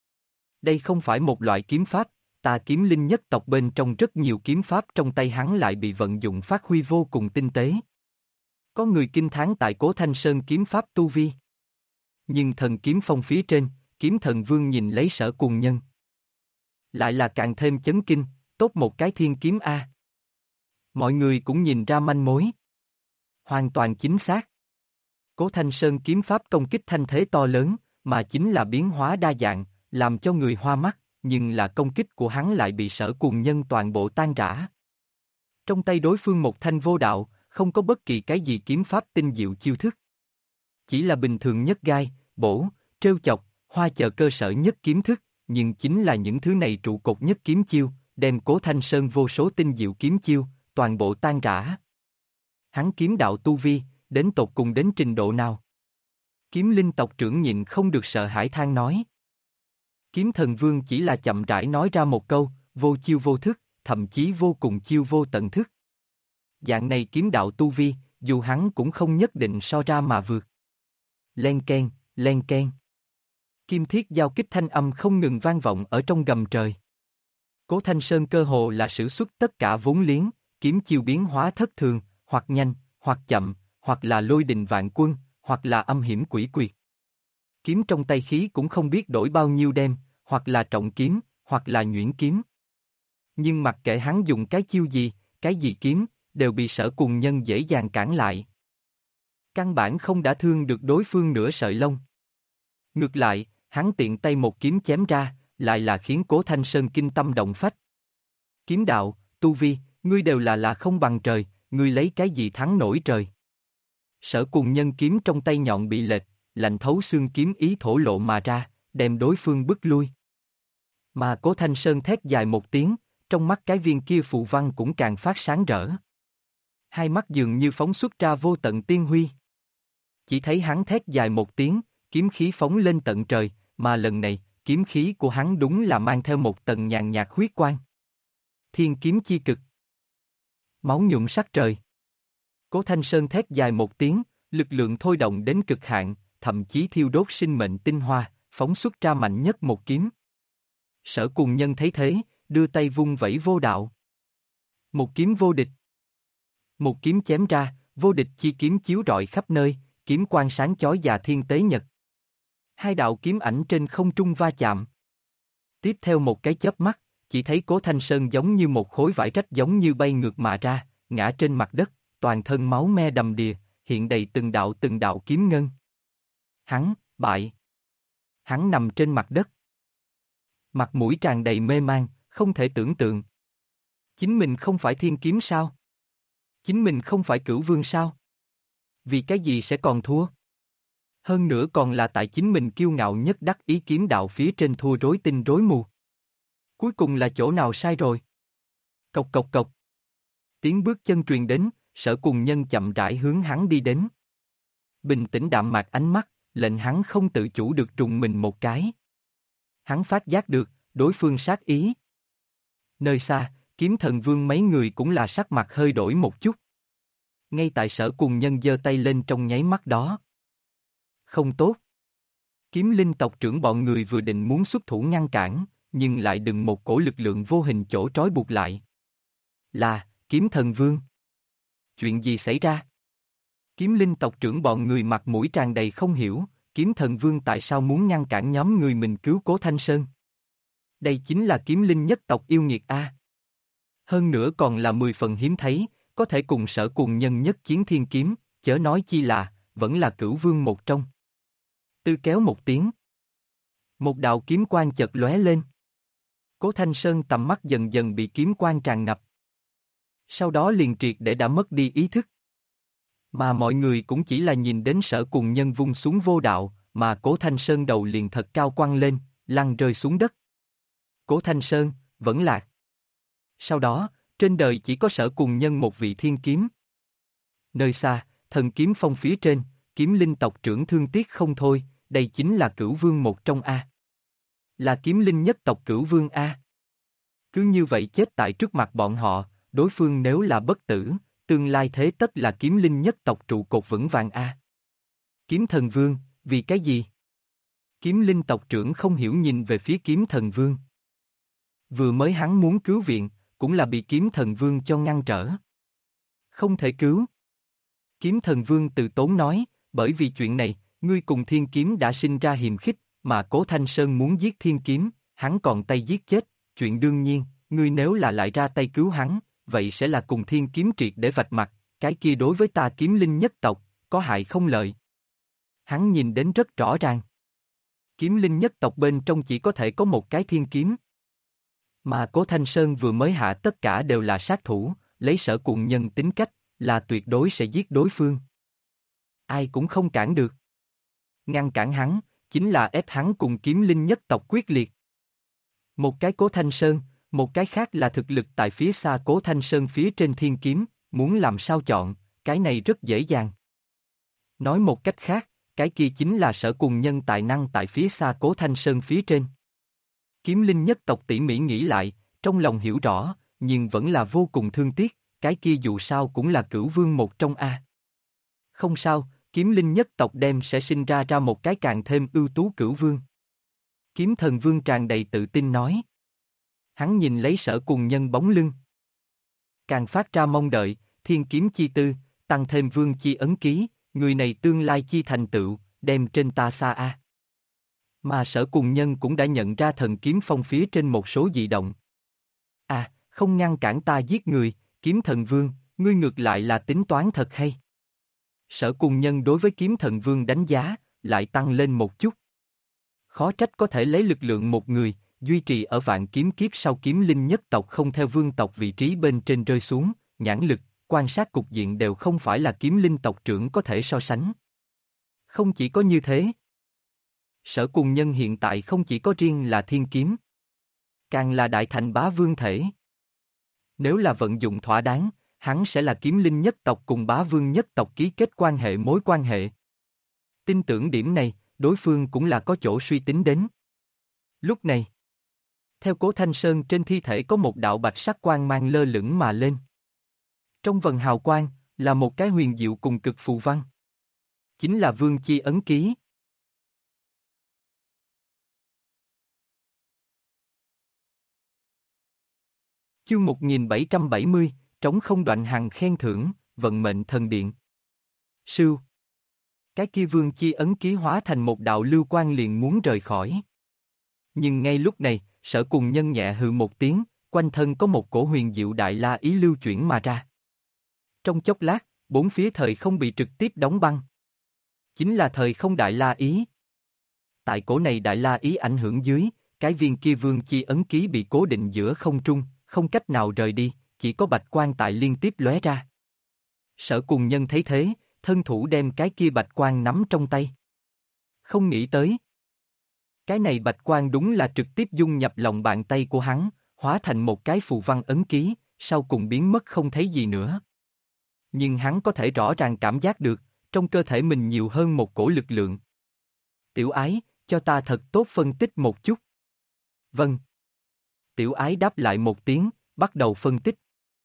Đây không phải một loại kiếm pháp, tà kiếm linh nhất tộc bên trong rất nhiều kiếm pháp trong tay hắn lại bị vận dụng phát huy vô cùng tinh tế. Có người kinh thán tại Cố Thanh Sơn kiếm pháp tu vi. Nhưng thần kiếm phong phía trên, kiếm thần vương nhìn lấy Sở Cùng Nhân. Lại là càng thêm chấn kinh, tốt một cái thiên kiếm A. Mọi người cũng nhìn ra manh mối. Hoàn toàn chính xác. Cố Thanh Sơn kiếm pháp công kích thanh thế to lớn, mà chính là biến hóa đa dạng, làm cho người hoa mắt, nhưng là công kích của hắn lại bị Sở Cùng Nhân toàn bộ tan rã. Trong tay đối phương một thanh vô đạo, không có bất kỳ cái gì kiếm pháp tinh diệu chiêu thức. Chỉ là bình thường nhất gai, bổ, trêu chọc, hoa chờ cơ sở nhất kiếm thức, nhưng chính là những thứ này trụ cột nhất kiếm chiêu, đem Cố Thanh Sơn vô số tinh diệu kiếm chiêu, toàn bộ tan rã. Hắn kiếm đạo tu vi, đến tột cùng đến trình độ nào? Kiếm linh tộc trưởng nhịn không được sợ hãi than nói. Kiếm thần vương chỉ là chậm rãi nói ra một câu, vô chiêu vô thức, thậm chí vô cùng chiêu vô tận thức. Dạng này kiếm đạo tu vi, dù hắn cũng không nhất định so ra mà vượt. Len keng, len keng. Kim thiết giao kích thanh âm không ngừng vang vọng ở trong gầm trời. Cố Thanh Sơn cơ hồ là sử xuất tất cả vốn liếng, kiếm chiêu biến hóa thất thường, hoặc nhanh, hoặc chậm, hoặc là lôi đình vạn quân, hoặc là âm hiểm quỷ quyệt. Kiếm trong tay khí cũng không biết đổi bao nhiêu đem, hoặc là trọng kiếm, hoặc là nhuyễn kiếm. Nhưng mặc kệ hắn dùng cái chiêu gì, cái gì kiếm, đều bị Sở Cùng Nhân dễ dàng cản lại. Căn bản không đã thương được đối phương nửa sợi lông. Ngược lại, hắn tiện tay một kiếm chém ra, lại là khiến Cố Thanh Sơn kinh tâm động phách. Kiếm đạo, tu vi, ngươi đều là không bằng trời, ngươi lấy cái gì thắng nổi trời. Sở Cùng Nhân kiếm trong tay nhọn bị lệch, lạnh thấu xương kiếm ý thổ lộ mà ra, đem đối phương bức lui. Mà Cố Thanh Sơn thét dài một tiếng, trong mắt cái viên kia phù văn cũng càng phát sáng rỡ. Hai mắt dường như phóng xuất ra vô tận tiên huy. Chỉ thấy hắn thét dài một tiếng, kiếm khí phóng lên tận trời, mà lần này, kiếm khí của hắn đúng là mang theo một tầng nhàn nhạt huyết quang. Thiên kiếm chi cực. Máu nhuộm sắc trời. Cố Thanh Sơn thét dài một tiếng, lực lượng thôi động đến cực hạn, thậm chí thiêu đốt sinh mệnh tinh hoa, phóng xuất ra mạnh nhất một kiếm. Sở Cùng Nhân thấy thế, đưa tay vung vẩy vô đạo. Một kiếm vô địch. Một kiếm chém ra, vô địch chi kiếm chiếu rọi khắp nơi, kiếm quang sáng chói và thiên tế nhật. Hai đạo kiếm ảnh trên không trung va chạm. Tiếp theo một cái chớp mắt, chỉ thấy Cố Thanh Sơn giống như một khối vải rách giống như bay ngược mà ra, ngã trên mặt đất, toàn thân máu me đầm đìa, hiện đầy từng đạo kiếm ngân. Hắn, bại. Hắn nằm trên mặt đất. Mặt mũi tràn đầy mê man, không thể tưởng tượng. Chính mình không phải thiên kiếm sao? Chính mình không phải cửu vương sao? Vì cái gì sẽ còn thua? Hơn nữa còn là tại chính mình kiêu ngạo nhất đắc ý kiếm đạo phía trên thua rối tinh rối mù. Cuối cùng là chỗ nào sai rồi? Cộc cộc cộc. Tiếng bước chân truyền đến, Sở Cùng Nhân chậm rãi hướng hắn đi đến. Bình tĩnh đạm mạc ánh mắt, lệnh hắn không tự chủ được trùng mình một cái. Hắn phát giác được, đối phương sát ý. Nơi xa, kiếm thần vương mấy người cũng là sắc mặt hơi đổi một chút. Ngay tại Sở Cùng Nhân giơ tay lên trong nháy mắt đó. Không tốt. Kiếm linh tộc trưởng bọn người vừa định muốn xuất thủ ngăn cản, nhưng lại đừng một cổ lực lượng vô hình chỗ trói buộc lại. Là, kiếm thần vương. Chuyện gì xảy ra? Kiếm linh tộc trưởng bọn người mặt mũi tràn đầy không hiểu, kiếm thần vương tại sao muốn ngăn cản nhóm người mình cứu Cố Thanh Sơn? Đây chính là kiếm linh nhất tộc yêu nghiệt A. Hơn nữa còn là 10 phần hiếm thấy, có thể cùng Sở Cùng Nhân nhất chiến thiên kiếm, chớ nói chi là, vẫn là cửu vương một trong. Tư kéo một tiếng. Một đạo kiếm quang chợt lóe lên. Cố Thanh Sơn tầm mắt dần dần bị kiếm quang tràn ngập. Sau đó liền triệt để đã mất đi ý thức. Mà mọi người cũng chỉ là nhìn đến Sở Cùng Nhân vung xuống vô đạo, mà Cố Thanh Sơn đầu liền thật cao quăng lên, lăn rơi xuống đất. Cố Thanh Sơn, vẫn lạc. Sau đó, trên đời chỉ có Sở Cùng Nhân một vị thiên kiếm. Nơi xa, thần kiếm phong phía trên, kiếm linh tộc trưởng thương tiếc không thôi, đây chính là cửu vương một trong A. Là kiếm linh nhất tộc cửu vương A. Cứ như vậy chết tại trước mặt bọn họ, đối phương nếu là bất tử, tương lai thế tất là kiếm linh nhất tộc trụ cột vững vàng A. Kiếm thần vương, vì cái gì? Kiếm linh tộc trưởng không hiểu nhìn về phía kiếm thần vương. Vừa mới hắn muốn cứu viện, cũng là bị kiếm thần vương cho ngăn trở. Không thể cứu. Kiếm thần vương từ tốn nói, bởi vì chuyện này, ngươi cùng thiên kiếm đã sinh ra hiềm khích, mà Cố Thanh Sơn muốn giết thiên kiếm, hắn còn tay giết chết, chuyện đương nhiên, ngươi nếu là lại ra tay cứu hắn, vậy sẽ là cùng thiên kiếm triệt để vạch mặt, cái kia đối với ta kiếm linh nhất tộc, có hại không lợi. Hắn nhìn đến rất rõ ràng. Kiếm linh nhất tộc bên trong chỉ có thể có một cái thiên kiếm. Mà Cố Thanh Sơn vừa mới hạ tất cả đều là sát thủ, lấy Sở Cuồng Nhân tính cách, là tuyệt đối sẽ giết đối phương. Ai cũng không cản được. Ngăn cản hắn, chính là ép hắn cùng kiếm linh nhất tộc quyết liệt. Một cái Cố Thanh Sơn, một cái khác là thực lực tại phía xa Cố Thanh Sơn phía trên thiên kiếm, muốn làm sao chọn, cái này rất dễ dàng. Nói một cách khác, cái kia chính là Sở Cuồng Nhân tài năng tại phía xa Cố Thanh Sơn phía trên. Kiếm linh nhất tộc tỉ mỉ nghĩ lại, trong lòng hiểu rõ, nhưng vẫn là vô cùng thương tiếc, cái kia dù sao cũng là cửu vương một trong A. Không sao, kiếm linh nhất tộc đem sẽ sinh ra một cái càng thêm ưu tú cửu vương. Kiếm thần vương tràn đầy tự tin nói. Hắn nhìn lấy Sở Cuồng Nhân bóng lưng. Càng phát ra mong đợi, thiên kiếm chi tư, tăng thêm vương chi ấn ký, người này tương lai chi thành tựu, đem trên ta xa A. Mà Sở Cuồng Nhân cũng đã nhận ra thần kiếm phong phía trên một số dị động. À, không ngăn cản ta giết người, kiếm thần vương, ngươi ngược lại là tính toán thật hay. Sở Cuồng Nhân đối với kiếm thần vương đánh giá, lại tăng lên một chút. Khó trách có thể lấy lực lượng một người, duy trì ở vạn kiếm kiếp sau kiếm linh nhất tộc không theo vương tộc vị trí bên trên rơi xuống, nhãn lực, quan sát cục diện đều không phải là kiếm linh tộc trưởng có thể so sánh. Không chỉ có như thế. Sở Cuồng Nhân hiện tại không chỉ có riêng là thiên kiếm, càng là đại thành bá vương thể. Nếu là vận dụng thỏa đáng, hắn sẽ là kiếm linh nhất tộc cùng bá vương nhất tộc ký kết mối quan hệ. Tin tưởng điểm này, đối phương cũng là có chỗ suy tính đến. Lúc này, theo Cố Thanh Sơn trên thi thể có một đạo bạch sắc quang mang lơ lửng mà lên. Trong vần hào quang, là một cái huyền diệu cùng cực phù văn. Chính là vương chi ấn ký. Chương 1770, trống không đoạn hằng khen thưởng, vận mệnh thần điện. Sưu. Cái kia vương chi ấn ký hóa thành một đạo lưu quang liền muốn rời khỏi. Nhưng ngay lúc này, Sở Cuồng Nhân nhẹ hừ một tiếng, quanh thân có một cổ huyền diệu đại la ý lưu chuyển mà ra. Trong chốc lát, bốn phía thời không bị trực tiếp đóng băng. Chính là thời không đại la ý. Tại cổ này đại la ý ảnh hưởng dưới, cái viên kia vương chi ấn ký bị cố định giữa không trung, không cách nào rời đi, chỉ có bạch quang tại liên tiếp lóe ra. Sở Cuồng Nhân thấy thế, thân thủ đem cái kia bạch quang nắm trong tay. Không nghĩ tới. Cái này bạch quang đúng là trực tiếp dung nhập lòng bàn tay của hắn, hóa thành một cái phù văn ấn ký, sau cùng biến mất không thấy gì nữa. Nhưng hắn có thể rõ ràng cảm giác được, trong cơ thể mình nhiều hơn một cổ lực lượng. Tiểu ái, cho ta thật tốt phân tích một chút. Vâng. Tiểu ái đáp lại một tiếng, bắt đầu phân tích.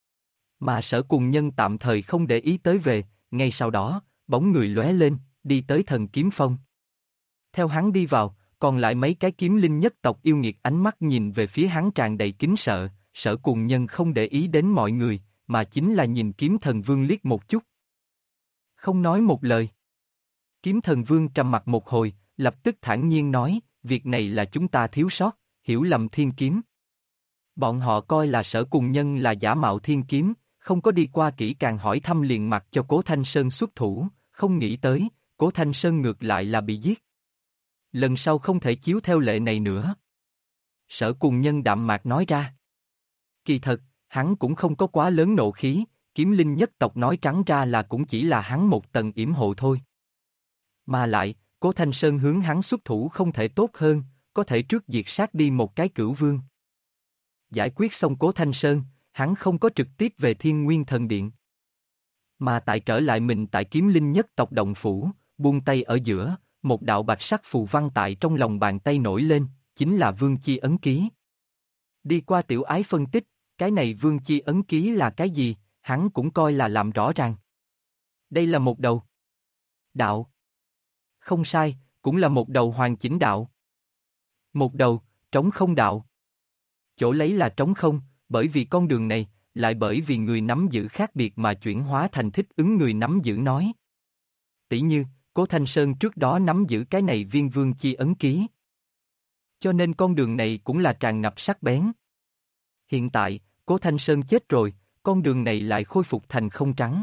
Mà Sở Cuồng Nhân tạm thời không để ý tới về, ngay sau đó, bóng người lóe lên, đi tới thần kiếm phong. Theo hắn đi vào, còn lại mấy cái kiếm linh nhất tộc yêu nghiệt ánh mắt nhìn về phía hắn tràn đầy kính sợ, Sở Cuồng Nhân không để ý đến mọi người, mà chính là nhìn kiếm thần vương liếc một chút. Không nói một lời. Kiếm thần vương trầm mặt một hồi, lập tức thản nhiên nói, việc này là chúng ta thiếu sót, hiểu lầm thiên kiếm. Bọn họ coi là Sở Cuồng Nhân là giả mạo thiên kiếm, không có đi qua kỹ càng hỏi thăm liền mặc cho Cố Thanh Sơn xuất thủ, không nghĩ tới, Cố Thanh Sơn ngược lại là bị giết. Lần sau không thể chiếu theo lệ này nữa. Sở Cuồng Nhân đạm mạc nói ra. Kỳ thật, hắn cũng không có quá lớn nộ khí, kiếm linh nhất tộc nói trắng ra là cũng chỉ là hắn một tầng yểm hộ thôi. Mà lại, Cố Thanh Sơn hướng hắn xuất thủ không thể tốt hơn, có thể trước diệt sát đi một cái cửu vương. Giải quyết xong Cố Thanh Sơn, hắn không có trực tiếp về Thiên Nguyên Thần Điện. Mà tại trở lại mình tại kiếm linh nhất tộc động phủ, buông tay ở giữa, một đạo bạch sắc phù văn tại trong lòng bàn tay nổi lên, chính là vương chi ấn ký. Đi qua tiểu ái phân tích, cái này vương chi ấn ký là cái gì, hắn cũng coi là làm rõ ràng. Đây là một đầu đạo. Không sai, cũng là một đầu hoàn chỉnh đạo. Một đầu, trống không đạo. Chỗ lấy là trống không, bởi vì con đường này, lại bởi vì người nắm giữ khác biệt mà chuyển hóa thành thích ứng người nắm giữ nói. Tỷ như, Cố Thanh Sơn trước đó nắm giữ cái này viên vương chi ấn ký. Cho nên con đường này cũng là tràn ngập sắc bén. Hiện tại, Cố Thanh Sơn chết rồi, con đường này lại khôi phục thành không trắng.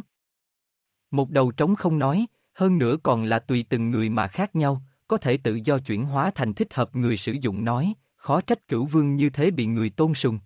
Một đầu trống không nói, hơn nữa còn là tùy từng người mà khác nhau, có thể tự do chuyển hóa thành thích hợp người sử dụng nói, khó trách Cửu Vương như thế bị người tôn sùng.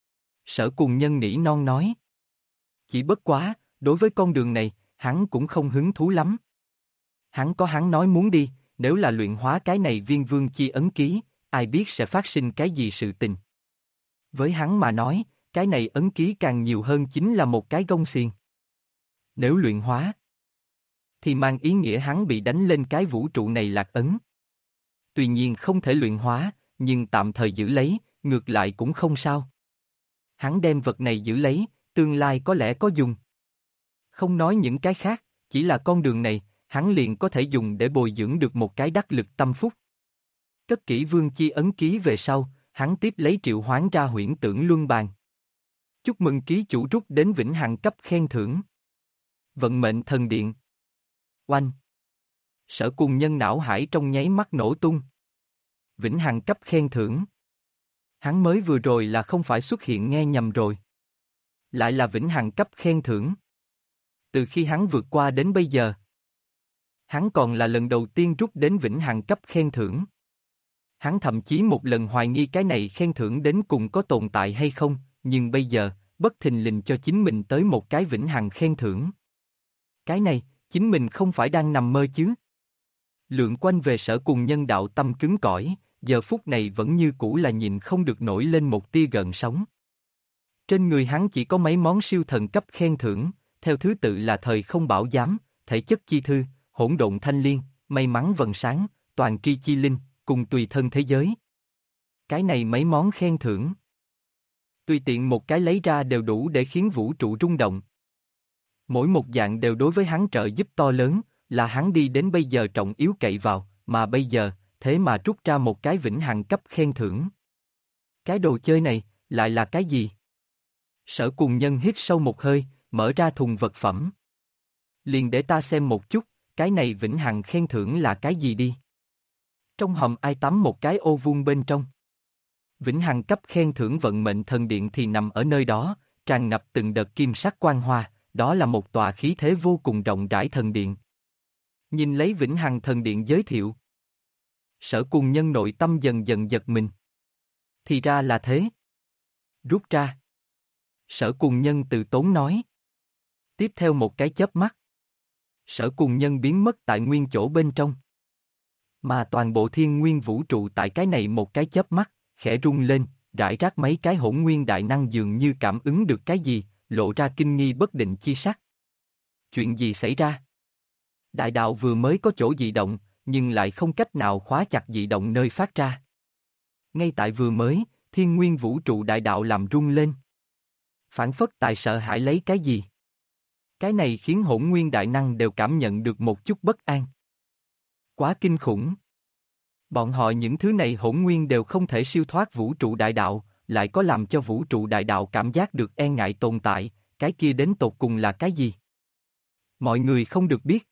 Sở Cùng Nhân nỉ non nói. Chỉ bất quá, đối với con đường này, hắn cũng không hứng thú lắm. Hắn có hắn nói muốn đi, nếu là luyện hóa cái này viên vương chi ấn ký, ai biết sẽ phát sinh cái gì sự tình. Với hắn mà nói, cái này ấn ký càng nhiều hơn chính là một cái gông xiềng. Nếu luyện hóa, thì mang ý nghĩa hắn bị đánh lên cái vũ trụ này lạc ấn. Tuy nhiên không thể luyện hóa, nhưng tạm thời giữ lấy, ngược lại cũng không sao. Hắn đem vật này giữ lấy, tương lai có lẽ có dùng. Không nói những cái khác, chỉ là con đường này, hắn liền có thể dùng để bồi dưỡng được một cái đắc lực tâm phúc. Cất kỹ vương chi ấn ký về sau, hắn tiếp lấy triệu hoán ra huyễn tưởng luân bàn. Chúc mừng ký chủ rút đến vĩnh hằng cấp khen thưởng. Vận mệnh thần điện. Oanh. Sở Cùng Nhân não hải trong nháy mắt nổ tung. Vĩnh hằng cấp khen thưởng. Hắn mới vừa rồi là không phải xuất hiện nghe nhầm rồi. Lại là vĩnh hằng cấp khen thưởng. Từ khi hắn vượt qua đến bây giờ, hắn còn là lần đầu tiên rút đến vĩnh hằng cấp khen thưởng. Hắn thậm chí một lần hoài nghi cái này khen thưởng đến cùng có tồn tại hay không, nhưng bây giờ, bất thình lình cho chính mình tới một cái vĩnh hằng khen thưởng. Cái này, chính mình không phải đang nằm mơ chứ. Lượn quanh về Sở Cùng Nhân đạo tâm cứng cỏi, giờ phút này vẫn như cũ là nhìn không được nổi lên một tia gợn sóng. Trên người hắn chỉ có mấy món siêu thần cấp khen thưởng, theo thứ tự là thời không bảo giám, thể chất chi thư, hỗn độn thanh liên, may mắn vần sáng, toàn tri chi linh, cùng tùy thân thế giới. Cái này mấy món khen thưởng, tùy tiện một cái lấy ra đều đủ để khiến vũ trụ rung động. Mỗi một dạng đều đối với hắn trợ giúp to lớn, là hắn đi đến bây giờ trọng yếu cậy vào, mà bây giờ, thế mà rút ra một cái vĩnh hằng cấp khen thưởng. Cái đồ chơi này, lại là cái gì? Sở Cùng Nhân hít sâu một hơi, mở ra thùng vật phẩm. Liền để ta xem một chút, cái này vĩnh hằng khen thưởng là cái gì đi. Trong hòm ai tắm một cái ô vuông bên trong. Vĩnh hằng cấp khen thưởng vận mệnh thần điện thì nằm ở nơi đó, tràn ngập từng đợt kim sắc quang hoa, đó là một tòa khí thế vô cùng rộng rãi thần điện. Nhìn lấy vĩnh hằng thần điện giới thiệu. Sở Cùng Nhân nội tâm dần dần giật mình. Thì ra là thế. Rút ra. Sở Cùng Nhân từ tốn nói. Tiếp theo một cái chớp mắt. Sở Cùng Nhân biến mất tại nguyên chỗ bên trong. Mà toàn bộ thiên nguyên vũ trụ tại cái này một cái chớp mắt, khẽ rung lên, rải rác mấy cái hỗn nguyên đại năng dường như cảm ứng được cái gì, lộ ra kinh nghi bất định chi sắc. Chuyện gì xảy ra? Đại đạo vừa mới có chỗ dị động, nhưng lại không cách nào khóa chặt dị động nơi phát ra. Ngay tại vừa mới, thiên nguyên vũ trụ đại đạo làm rung lên. Phản phất tại sợ hãi lấy cái gì? Cái này khiến hỗn nguyên đại năng đều cảm nhận được một chút bất an. Quá kinh khủng. Bọn họ những thứ này hỗn nguyên đều không thể siêu thoát vũ trụ đại đạo, lại có làm cho vũ trụ đại đạo cảm giác được e ngại tồn tại, cái kia đến tột cùng là cái gì? Mọi người không được biết.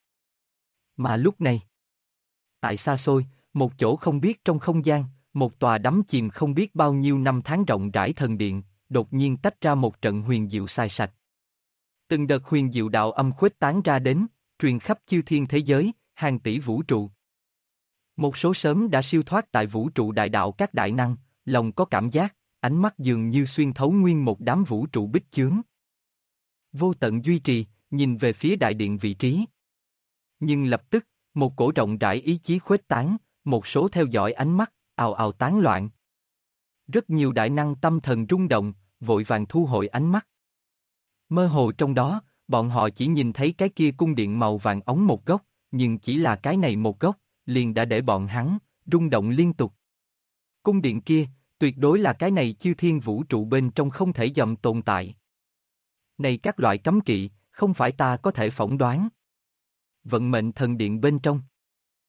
Mà lúc này, tại xa xôi, một chỗ không biết trong không gian, một tòa đắm chìm không biết bao nhiêu năm tháng rộng rãi thần điện, đột nhiên tách ra một trận huyền diệu sai sạch. Từng đợt huyền diệu đạo âm khuếch tán ra đến, truyền khắp chư thiên thế giới, hàng tỷ vũ trụ. Một số sớm đã siêu thoát tại vũ trụ đại đạo các đại năng, lòng có cảm giác, ánh mắt dường như xuyên thấu nguyên một đám vũ trụ bích chướng. Vô tận duy trì, nhìn về phía đại điện vị trí. Nhưng lập tức, một cổ rộng rãi ý chí khuếch tán, một số theo dõi ánh mắt, ào ào tán loạn. Rất nhiều đại năng tâm thần rung động, vội vàng thu hồi ánh mắt. Mơ hồ trong đó, bọn họ chỉ nhìn thấy cái kia cung điện màu vàng ống một góc, nhưng chỉ là cái này một góc, liền đã để bọn hắn rung động liên tục. Cung điện kia, tuyệt đối là cái này chư thiên vũ trụ bên trong không thể dòm tồn tại. Này các loại cấm kỵ, không phải ta có thể phỏng đoán. Vận mệnh thần điện bên trong.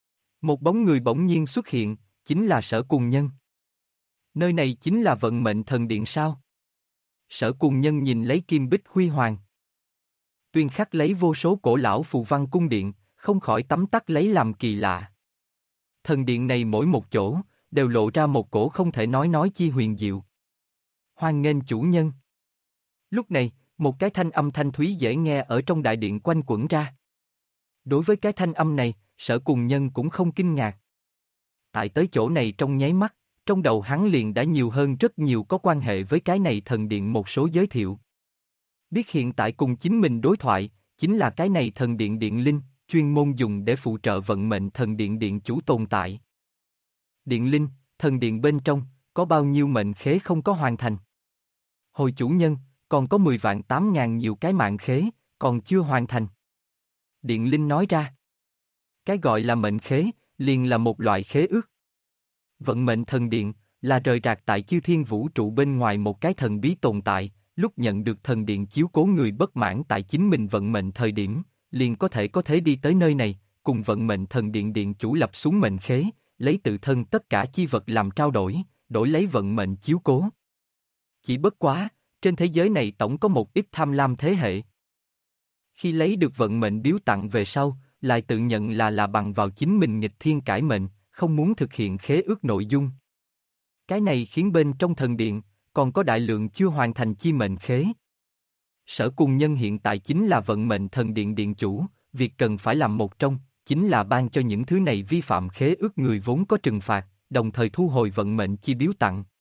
Một bóng người bỗng nhiên xuất hiện, chính là Sở Cùng Nhân. Nơi này chính là vận mệnh thần điện sao? Sở Cùng Nhân nhìn lấy kim bích huy hoàng. Tuyên khắc lấy vô số cổ lão phù văn cung điện, không khỏi tấm tắc lấy làm kỳ lạ. Thần điện này mỗi một chỗ, đều lộ ra một cổ không thể nói chi huyền diệu. Hoan nghênh chủ nhân. Lúc này, một cái thanh âm thanh thúy dễ nghe ở trong đại điện quanh quẩn ra. Đối với cái thanh âm này, Sở Cùng Nhân cũng không kinh ngạc. Tại tới chỗ này trong nháy mắt, trong đầu hắn liền đã nhiều hơn rất nhiều có quan hệ với cái này thần điện một số giới thiệu. Biết hiện tại cùng chính mình đối thoại, chính là cái này thần điện điện linh, chuyên môn dùng để phụ trợ vận mệnh thần điện điện chủ tồn tại. Điện linh, thần điện bên trong, có bao nhiêu mệnh khế không có hoàn thành? Hồi chủ nhân, còn có 10.800.000 nhiều cái mạng khế, còn chưa hoàn thành. Điện linh nói ra. Cái gọi là mệnh khế, liền là một loại khế ước. Vận mệnh thần điện, là rời rạc tại chư thiên vũ trụ bên ngoài một cái thần bí tồn tại, lúc nhận được thần điện chiếu cố người bất mãn tại chính mình vận mệnh thời điểm, liền có thể đi tới nơi này, cùng vận mệnh thần điện điện chủ lập xuống mệnh khế, lấy tự thân tất cả chi vật làm trao đổi, đổi lấy vận mệnh chiếu cố. Chỉ bất quá, trên thế giới này tổng có một ít tham lam thế hệ. Khi lấy được vận mệnh biếu tặng về sau, lại tự nhận là bằng vào chính mình nghịch thiên cải mệnh, không muốn thực hiện khế ước nội dung. Cái này khiến bên trong thần điện, còn có đại lượng chưa hoàn thành chi mệnh khế. Sở Cùng Nhân hiện tại chính là vận mệnh thần điện điện chủ, việc cần phải làm một trong, chính là ban cho những thứ này vi phạm khế ước người vốn có trừng phạt, đồng thời thu hồi vận mệnh chi biếu tặng.